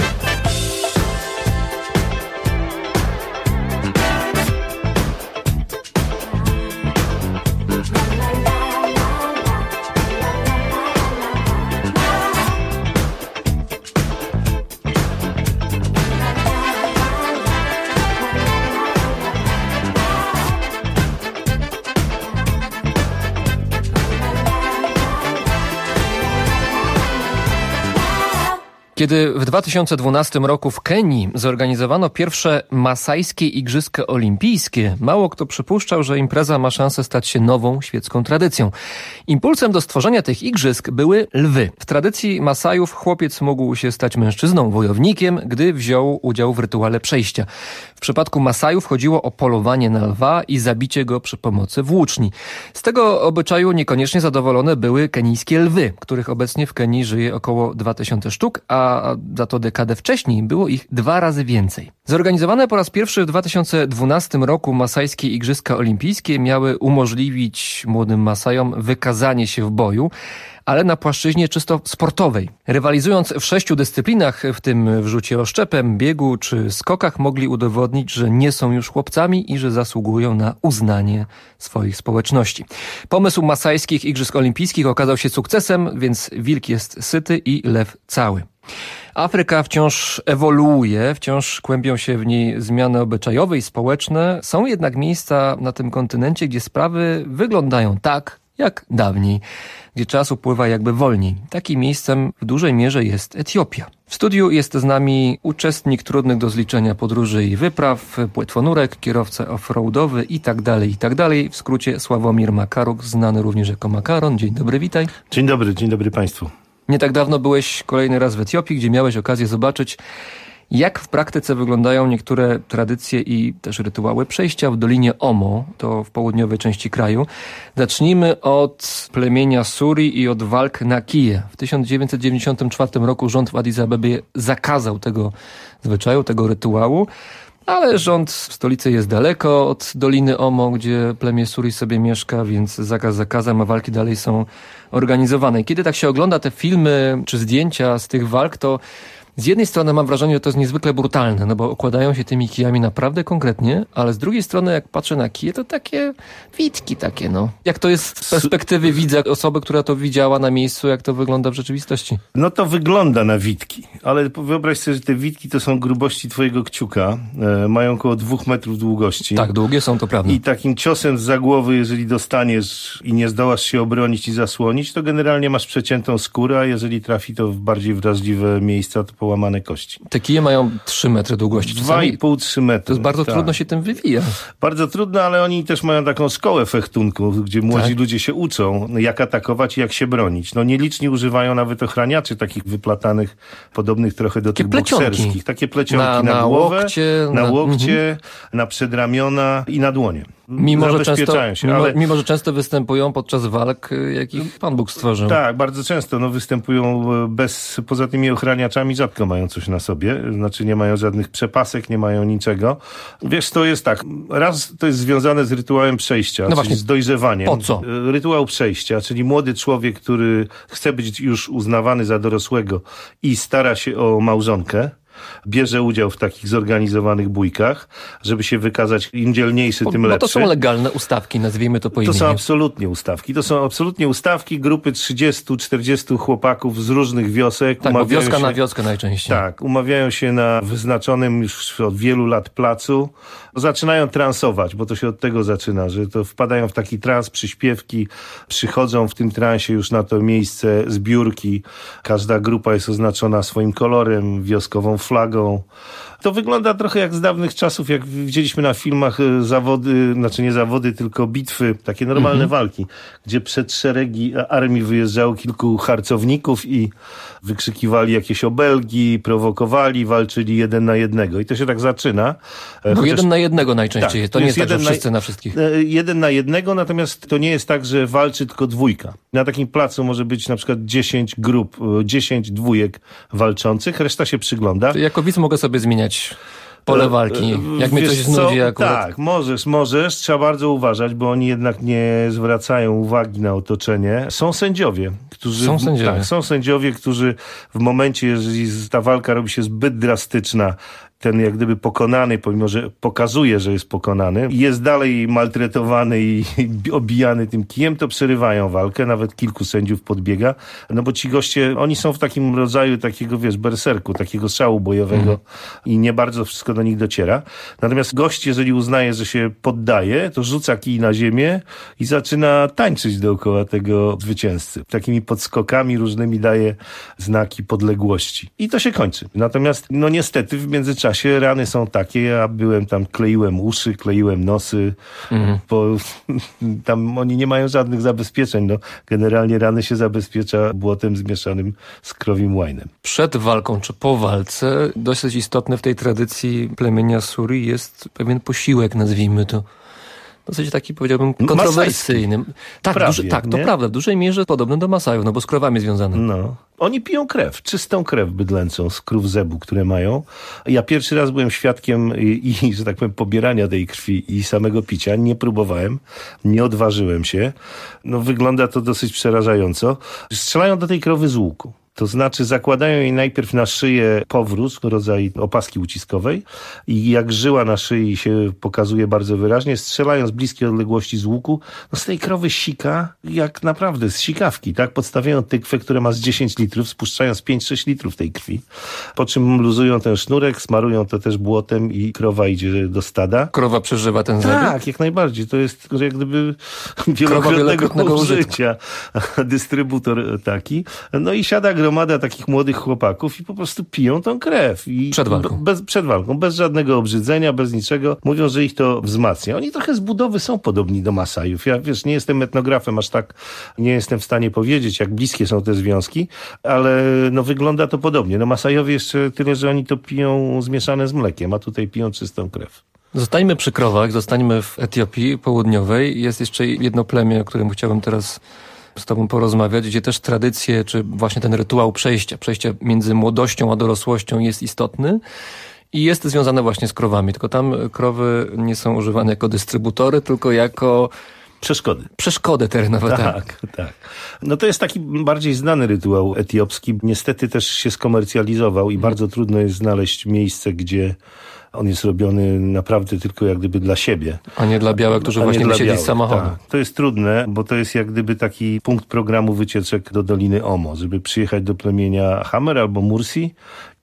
Kiedy w dwa tysiące dwunastym roku w Kenii zorganizowano pierwsze masajskie Igrzyska Olimpijskie, mało kto przypuszczał, że impreza ma szansę stać się nową świecką tradycją. Impulsem do stworzenia tych igrzysk były lwy. W tradycji Masajów chłopiec mógł się stać mężczyzną, wojownikiem, gdy wziął udział w rytuale przejścia. W przypadku Masajów chodziło o polowanie na lwa i zabicie go przy pomocy włóczni. Z tego obyczaju niekoniecznie zadowolone były kenijskie lwy, których obecnie w Kenii żyje około dwa tysiące sztuk, a za to dekadę wcześniej było ich dwa razy więcej. Zorganizowane po raz pierwszy w dwa tysiące dwunastym roku masajskie Igrzyska Olimpijskie miały umożliwić młodym Masajom wykazanie się w boju, ale na płaszczyźnie czysto sportowej. Rywalizując w sześciu dyscyplinach, w tym w rzucie oszczepem, biegu czy skokach, mogli udowodnić, że nie są już chłopcami i że zasługują na uznanie swoich społeczności. Pomysł masajskich Igrzysk Olimpijskich okazał się sukcesem, więc wilk jest syty i lew cały. Afryka wciąż ewoluuje, wciąż kłębią się w niej zmiany obyczajowe i społeczne. Są jednak miejsca na tym kontynencie, gdzie sprawy wyglądają tak, jak dawniej, gdzie czas upływa jakby wolniej. Takim miejscem w dużej mierze jest Etiopia. W studiu jest z nami uczestnik trudnych do zliczenia podróży i wypraw, płetwonurek, kierowca off-roadowy i tak dalej, i tak dalej. W skrócie Sławomir Makaruk, znany również jako Makaron. Dzień dobry, witaj. Dzień dobry, dzień dobry Państwu. Nie tak dawno byłeś kolejny raz w Etiopii, gdzie miałeś okazję zobaczyć, jak w praktyce wyglądają niektóre tradycje i też rytuały przejścia w Dolinie Omo, to w południowej części kraju. Zacznijmy od plemienia Suri i od walk na kije. W tysiąc dziewięćset dziewięćdziesiątym czwartym roku rząd w Addis Abebie zakazał tego zwyczaju, tego rytuału, ale rząd w stolicy jest daleko od Doliny Omo, gdzie plemię Suri sobie mieszka, więc zakaz zakazem, a walki dalej są organizowane. I kiedy tak się ogląda te filmy czy zdjęcia z tych walk, to Z jednej strony mam wrażenie, że to jest niezwykle brutalne, no bo okładają się tymi kijami naprawdę konkretnie, ale z drugiej strony jak patrzę na kije, to takie witki takie, no. Jak to jest z perspektywy widza, osoby, która to widziała na miejscu, jak to wygląda w rzeczywistości? No to wygląda na witki, ale wyobraź sobie, że te witki to są grubości twojego kciuka, e, mają około dwóch metrów długości. Tak, długie są, to prawda. I takim ciosem z głowy, jeżeli dostaniesz i nie zdołasz się obronić i zasłonić, to generalnie masz przeciętą skórę, a jeżeli trafi to w bardziej wrażliwe miejsca, to połamane kości. Te kije mają trzy metry długości. Dwa i pół, trzy metry. To jest bardzo tak. trudno się tym wywija. Bardzo trudno, ale oni też mają taką szkołę fechtunku, gdzie młodzi tak. ludzie się uczą, jak atakować i jak się bronić. No nieliczni używają nawet ochraniaczy takich wyplatanych, podobnych trochę do Takie tych plecionki. bokserskich. Takie plecionki na, na, na głowę, łokcie, na, na łokcie, mhm. na przedramiona i na dłonie. Mimo że, często, się, mimo, ale... mimo, że często występują podczas walk, jakich Pan Bóg stworzył. Tak, bardzo często no, występują bez, poza tymi ochraniaczami rzadko mają coś na sobie, znaczy nie mają żadnych przepasek, nie mają niczego. Wiesz, to jest tak, raz to jest związane z rytuałem przejścia, no czyli właśnie, z dojrzewaniem. Po co? Rytuał przejścia, czyli młody człowiek, który chce być już uznawany za dorosłego i stara się o małżonkę, bierze udział w takich zorganizowanych bójkach, żeby się wykazać, im dzielniejszy, bo, tym bo lepszy. To są legalne ustawki, nazwijmy to po imieniu. To są absolutnie ustawki. To są absolutnie ustawki grupy trzydziestu czterdziestu chłopaków z różnych wiosek. Tak, bo wioska się, na wioskę najczęściej. Tak, umawiają się na wyznaczonym już od wielu lat placu. Zaczynają transować, bo to się od tego zaczyna, że to wpadają w taki trans, przyśpiewki, przychodzą w tym transie już na to miejsce zbiórki. Każda grupa jest oznaczona swoim kolorem, wioskową flagą. To wygląda trochę jak z dawnych czasów, jak widzieliśmy na filmach zawody, znaczy nie zawody, tylko bitwy, takie normalne mhm. walki, gdzie przed szeregi armii wyjeżdżało kilku harcowników i wykrzykiwali jakieś obelgi, prowokowali, walczyli jeden na jednego. I to się tak zaczyna. No Chociaż... jeden na jednego najczęściej. Tak, to, to nie jest tak, że wszyscy na, na wszystkich. Jeden na jednego, natomiast to nie jest tak, że walczy tylko dwójka. Na takim placu może być na przykład dziesięć grup, dziesięć dwójek walczących, reszta się przygląda. To jako widz mogę sobie zmieniać pole walki, jak mnie coś znudzi akurat. Tak, możesz, możesz. Trzeba bardzo uważać, bo oni jednak nie zwracają uwagi na otoczenie. Są sędziowie, którzy... Są sędziowie. Tak, są sędziowie, którzy w momencie, jeżeli ta walka robi się zbyt drastyczna, ten jak gdyby pokonany, pomimo że pokazuje, że jest pokonany, jest dalej maltretowany i obijany tym kijem, to przerywają walkę, nawet kilku sędziów podbiega, no bo ci goście, oni są w takim rodzaju takiego, wiesz, berserku, takiego szału bojowego mm. i nie bardzo wszystko do nich dociera. Natomiast gość, jeżeli uznaje, że się poddaje, to rzuca kij na ziemię i zaczyna tańczyć dookoła tego zwycięzcy. Takimi podskokami różnymi daje znaki podległości. I to się kończy. Natomiast, no niestety w międzyczasie rany są takie, ja byłem tam, kleiłem uszy, kleiłem nosy, mhm. bo tam oni nie mają żadnych zabezpieczeń. No, generalnie rany się zabezpiecza błotem zmieszanym z krowim łajnem. Przed walką czy po walce dosyć istotny w tej tradycji plemienia Suri jest pewien posiłek, nazwijmy to. Dosyć taki, powiedziałbym, kontrowersyjny. Tak, Prawie, duży, tak, to nie? prawda. W dużej mierze podobny do Masajów, no bo z krowami związany. No. Oni piją krew, czystą krew bydlęcą z krów zebu, które mają. Ja pierwszy raz byłem świadkiem i, i, że tak powiem, pobierania tej krwi i samego picia. Nie próbowałem, nie odważyłem się. No wygląda to dosyć przerażająco. Strzelają do tej krowy z łuku. To znaczy zakładają jej najpierw na szyję powróz, rodzaj opaski uciskowej i jak żyła na szyi się pokazuje bardzo wyraźnie, strzelają z bliskiej odległości z łuku, no z tej krowy sika jak naprawdę z sikawki, tak? Podstawiają tykwę, która ma z dziesięć litrów, spuszczają z pięć sześć litrów tej krwi, po czym luzują ten sznurek, smarują to też błotem i krowa idzie do stada. Krowa przeżywa ten zabieg? Tak, jak najbardziej. To jest jak gdyby wielokrotnego użycia. Dystrybutor taki. No i siada gromada takich młodych chłopaków i po prostu piją tą krew. I przed walką. Bez, przed walką. Bez żadnego obrzydzenia, bez niczego. Mówią, że ich to wzmacnia. Oni trochę z budowy są podobni do Masajów. Ja, wiesz, nie jestem etnografem, aż tak nie jestem w stanie powiedzieć, jak bliskie są te związki, ale no wygląda to podobnie. No Masajowie jeszcze tyle, że oni to piją zmieszane z mlekiem, a tutaj piją czystą krew. Zostańmy przy krowach, zostańmy w Etiopii Południowej. Jest jeszcze jedno plemię, o którym chciałbym teraz z tobą porozmawiać, gdzie też tradycje, czy właśnie ten rytuał przejścia, przejścia między młodością a dorosłością jest istotny i jest związane właśnie z krowami. Tylko tam krowy nie są używane jako dystrybutory, tylko jako Przeszkody. Przeszkody terenowe, tak. Tak, tak. No to jest taki bardziej znany rytuał etiopski. Niestety też się skomercjalizował i hmm. bardzo trudno jest znaleźć miejsce, gdzie on jest robiony naprawdę tylko jak gdyby dla siebie. A nie dla białych, którzy właśnie wysiedli z samochodu. Tak. To jest trudne, bo to jest jak gdyby taki punkt programu wycieczek do Doliny Omo, żeby przyjechać do plemienia Hamer albo Mursi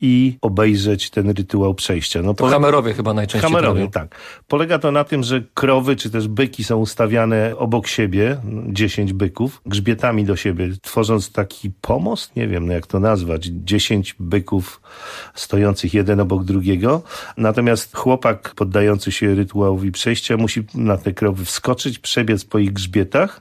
i obejrzeć ten rytuał przejścia. No, to pole... Hamerowie chyba najczęściej Hamerowie, robią. tak. Polega to na tym, że krowy czy też byki są ustawiane obok siebie, dziesięć byków, grzbietami do siebie, tworząc taki pomost, nie wiem jak to nazwać, dziesięć byków stojących jeden obok drugiego. Natomiast chłopak poddający się rytuałowi przejścia musi na te krowy wskoczyć, przebiec po ich grzbietach,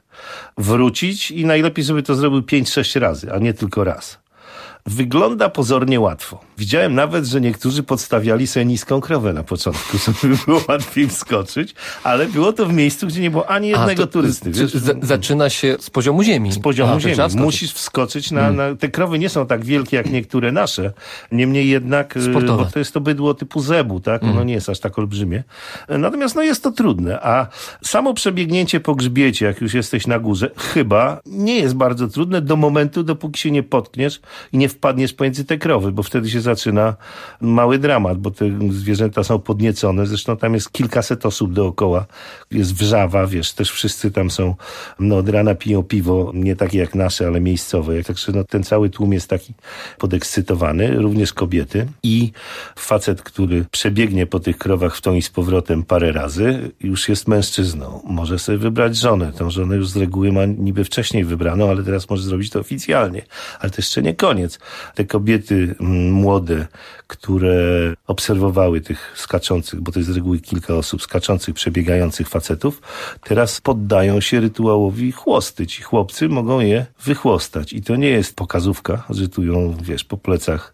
wrócić i najlepiej żeby to zrobił pięć sześć razy, a nie tylko raz. Wygląda pozornie łatwo. Widziałem nawet, że niektórzy podstawiali sobie niską krowę na początku, żeby było łatwiej wskoczyć, ale było to w miejscu, gdzie nie było ani jednego A, to, turysty. Wiesz? Z, zaczyna się z poziomu ziemi. Z poziomu A, ziemi. Musisz wskoczyć na, hmm. na... Te krowy nie są tak wielkie jak niektóre nasze, niemniej jednak, sportowe. Bo to jest to bydło typu zebu, tak? Hmm. Ono nie jest aż tak olbrzymie. Natomiast no jest to trudne, a samo przebiegnięcie po grzbiecie, jak już jesteś na górze, chyba nie jest bardzo trudne do momentu, dopóki się nie potkniesz i nie wpadniesz pomiędzy te krowy, bo wtedy się zaczyna mały dramat, bo te zwierzęta są podniecone. Zresztą tam jest kilkaset osób dookoła. Jest wrzawa, wiesz, też wszyscy tam są, no od rana piją piwo, nie takie jak nasze, ale miejscowe. Także no, ten cały tłum jest taki podekscytowany, również kobiety. I facet, który przebiegnie po tych krowach w tą i z powrotem parę razy, już jest mężczyzną. Może sobie wybrać żonę. Tą żonę już z reguły ma niby wcześniej wybrano, ale teraz może zrobić to oficjalnie. Ale to jeszcze nie koniec. Te kobiety m, młode, które obserwowały tych skaczących, bo to jest z reguły kilka osób, skaczących, przebiegających facetów, teraz poddają się rytuałowi chłosty. Ci chłopcy mogą je wychłostać. I to nie jest pokazówka, że tu ją, wiesz, po plecach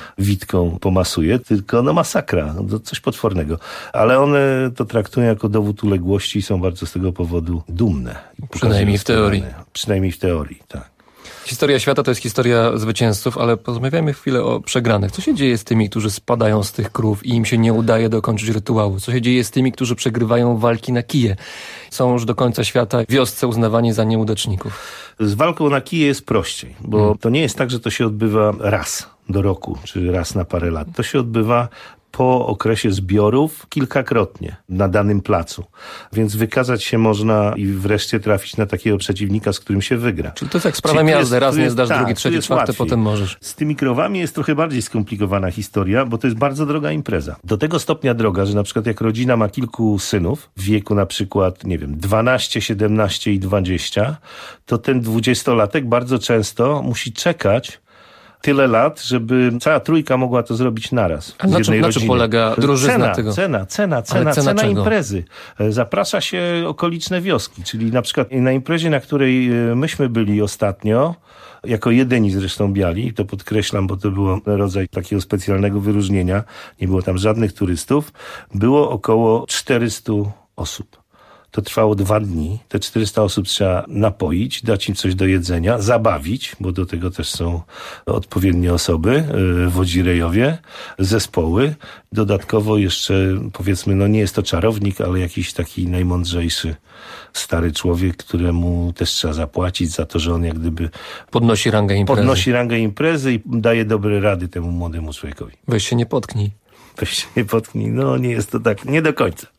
witką pomasuje, tylko no masakra, to coś potwornego. Ale one to traktują jako dowód uległości i są bardzo z tego powodu dumne. Przynajmniej w teorii. Przynajmniej w teorii, tak. Historia świata to jest historia zwycięzców, ale porozmawiajmy chwilę o przegranych. Co się dzieje z tymi, którzy spadają z tych krów i im się nie udaje dokończyć rytuału? Co się dzieje z tymi, którzy przegrywają walki na kije? Są już do końca świata w wiosce uznawani za nieudaczników. Z walką na kije jest prościej, bo hmm. to nie jest tak, że to się odbywa raz do roku, czy raz na parę lat. To się odbywa po okresie zbiorów kilkakrotnie na danym placu. Więc wykazać się można i wreszcie trafić na takiego przeciwnika, z którym się wygra. Czyli to jest jak sprawa jazdy, raz nie zdasz, tak, drugi, trzeci, czwarty, potem możesz. Z tymi krowami jest trochę bardziej skomplikowana historia, bo to jest bardzo droga impreza. Do tego stopnia droga, że na przykład jak rodzina ma kilku synów, w wieku na przykład, nie wiem, dwanaście, siedemnaście i dwadzieścia, to ten dwudziestolatek bardzo często musi czekać tyle lat, żeby cała trójka mogła to zrobić naraz. A na czym, na czym polega drużyzna cena, tego? Cena, cena, cena, cena, cena imprezy. Zaprasza się okoliczne wioski, czyli na przykład na imprezie, na której myśmy byli ostatnio, jako jedyni zresztą biali, to podkreślam, bo to był rodzaj takiego specjalnego wyróżnienia, nie było tam żadnych turystów, było około czterysta osób. To trwało dwa dni. Te czterysta osób trzeba napoić, dać im coś do jedzenia, zabawić, bo do tego też są odpowiednie osoby, wodzirejowie, zespoły. Dodatkowo jeszcze, powiedzmy, no nie jest to czarownik, ale jakiś taki najmądrzejszy stary człowiek, któremu też trzeba zapłacić za to, że on jak gdyby podnosi rangę imprezy. Podnosi rangę imprezy i daje dobre rady temu młodemu człowiekowi. Weź się nie potknij. Weź się nie potknij. No nie jest to tak, nie do końca.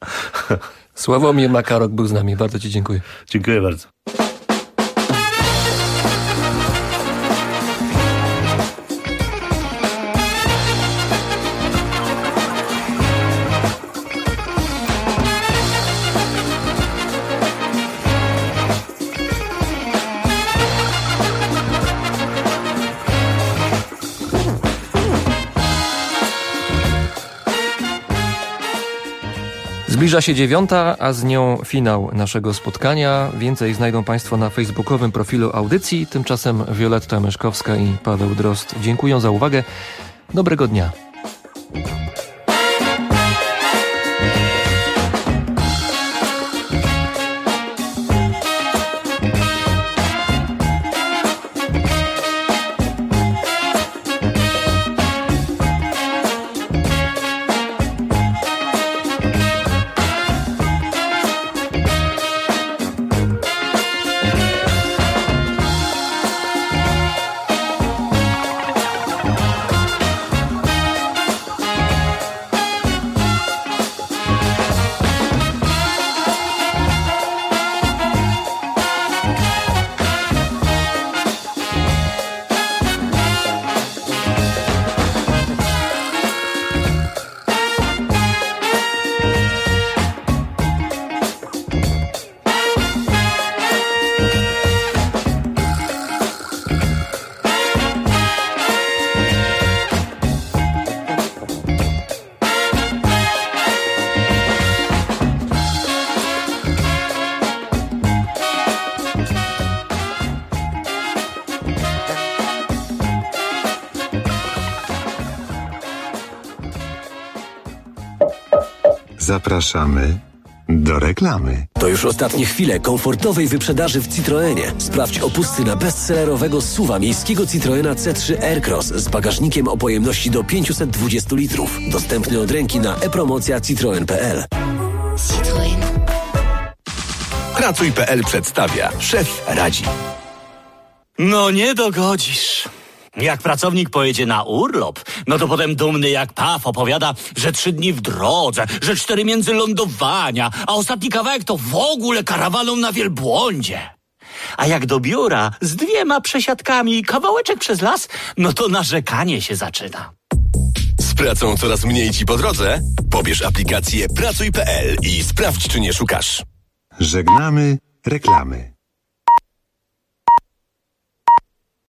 Sławomir Makarok był z nami. Bardzo ci dziękuję. Dziękuję bardzo. Zbliża się dziewiąta, a z nią finał naszego spotkania. Więcej znajdą Państwo na facebookowym profilu audycji. Tymczasem Wioletta Myszkowska i Paweł Drozd dziękuję za uwagę. Dobrego dnia. Zapraszamy do reklamy. To już ostatnie chwile komfortowej wyprzedaży w Citroenie. Sprawdź opusty na bestsellerowego S U V-a miejskiego Citroena C trzy Aircross z bagażnikiem o pojemności do pięćset dwadzieścia litrów. Dostępny od ręki na e-promocja citroen kropka p l. Citroen. Pracuj kropka p l przedstawia. Szef radzi. No nie dogodzisz. Jak pracownik pojedzie na urlop, no to potem dumny jak paw opowiada, że trzy dni w drodze, że cztery międzylądowania, a ostatni kawałek to w ogóle karawaną na wielbłądzie. A jak do biura z dwiema przesiadkami i kawałeczek przez las, no to narzekanie się zaczyna. Z pracą coraz mniej ci po drodze? Pobierz aplikację pracuj kropka p l i sprawdź, czy nie szukasz. Żegnamy reklamy.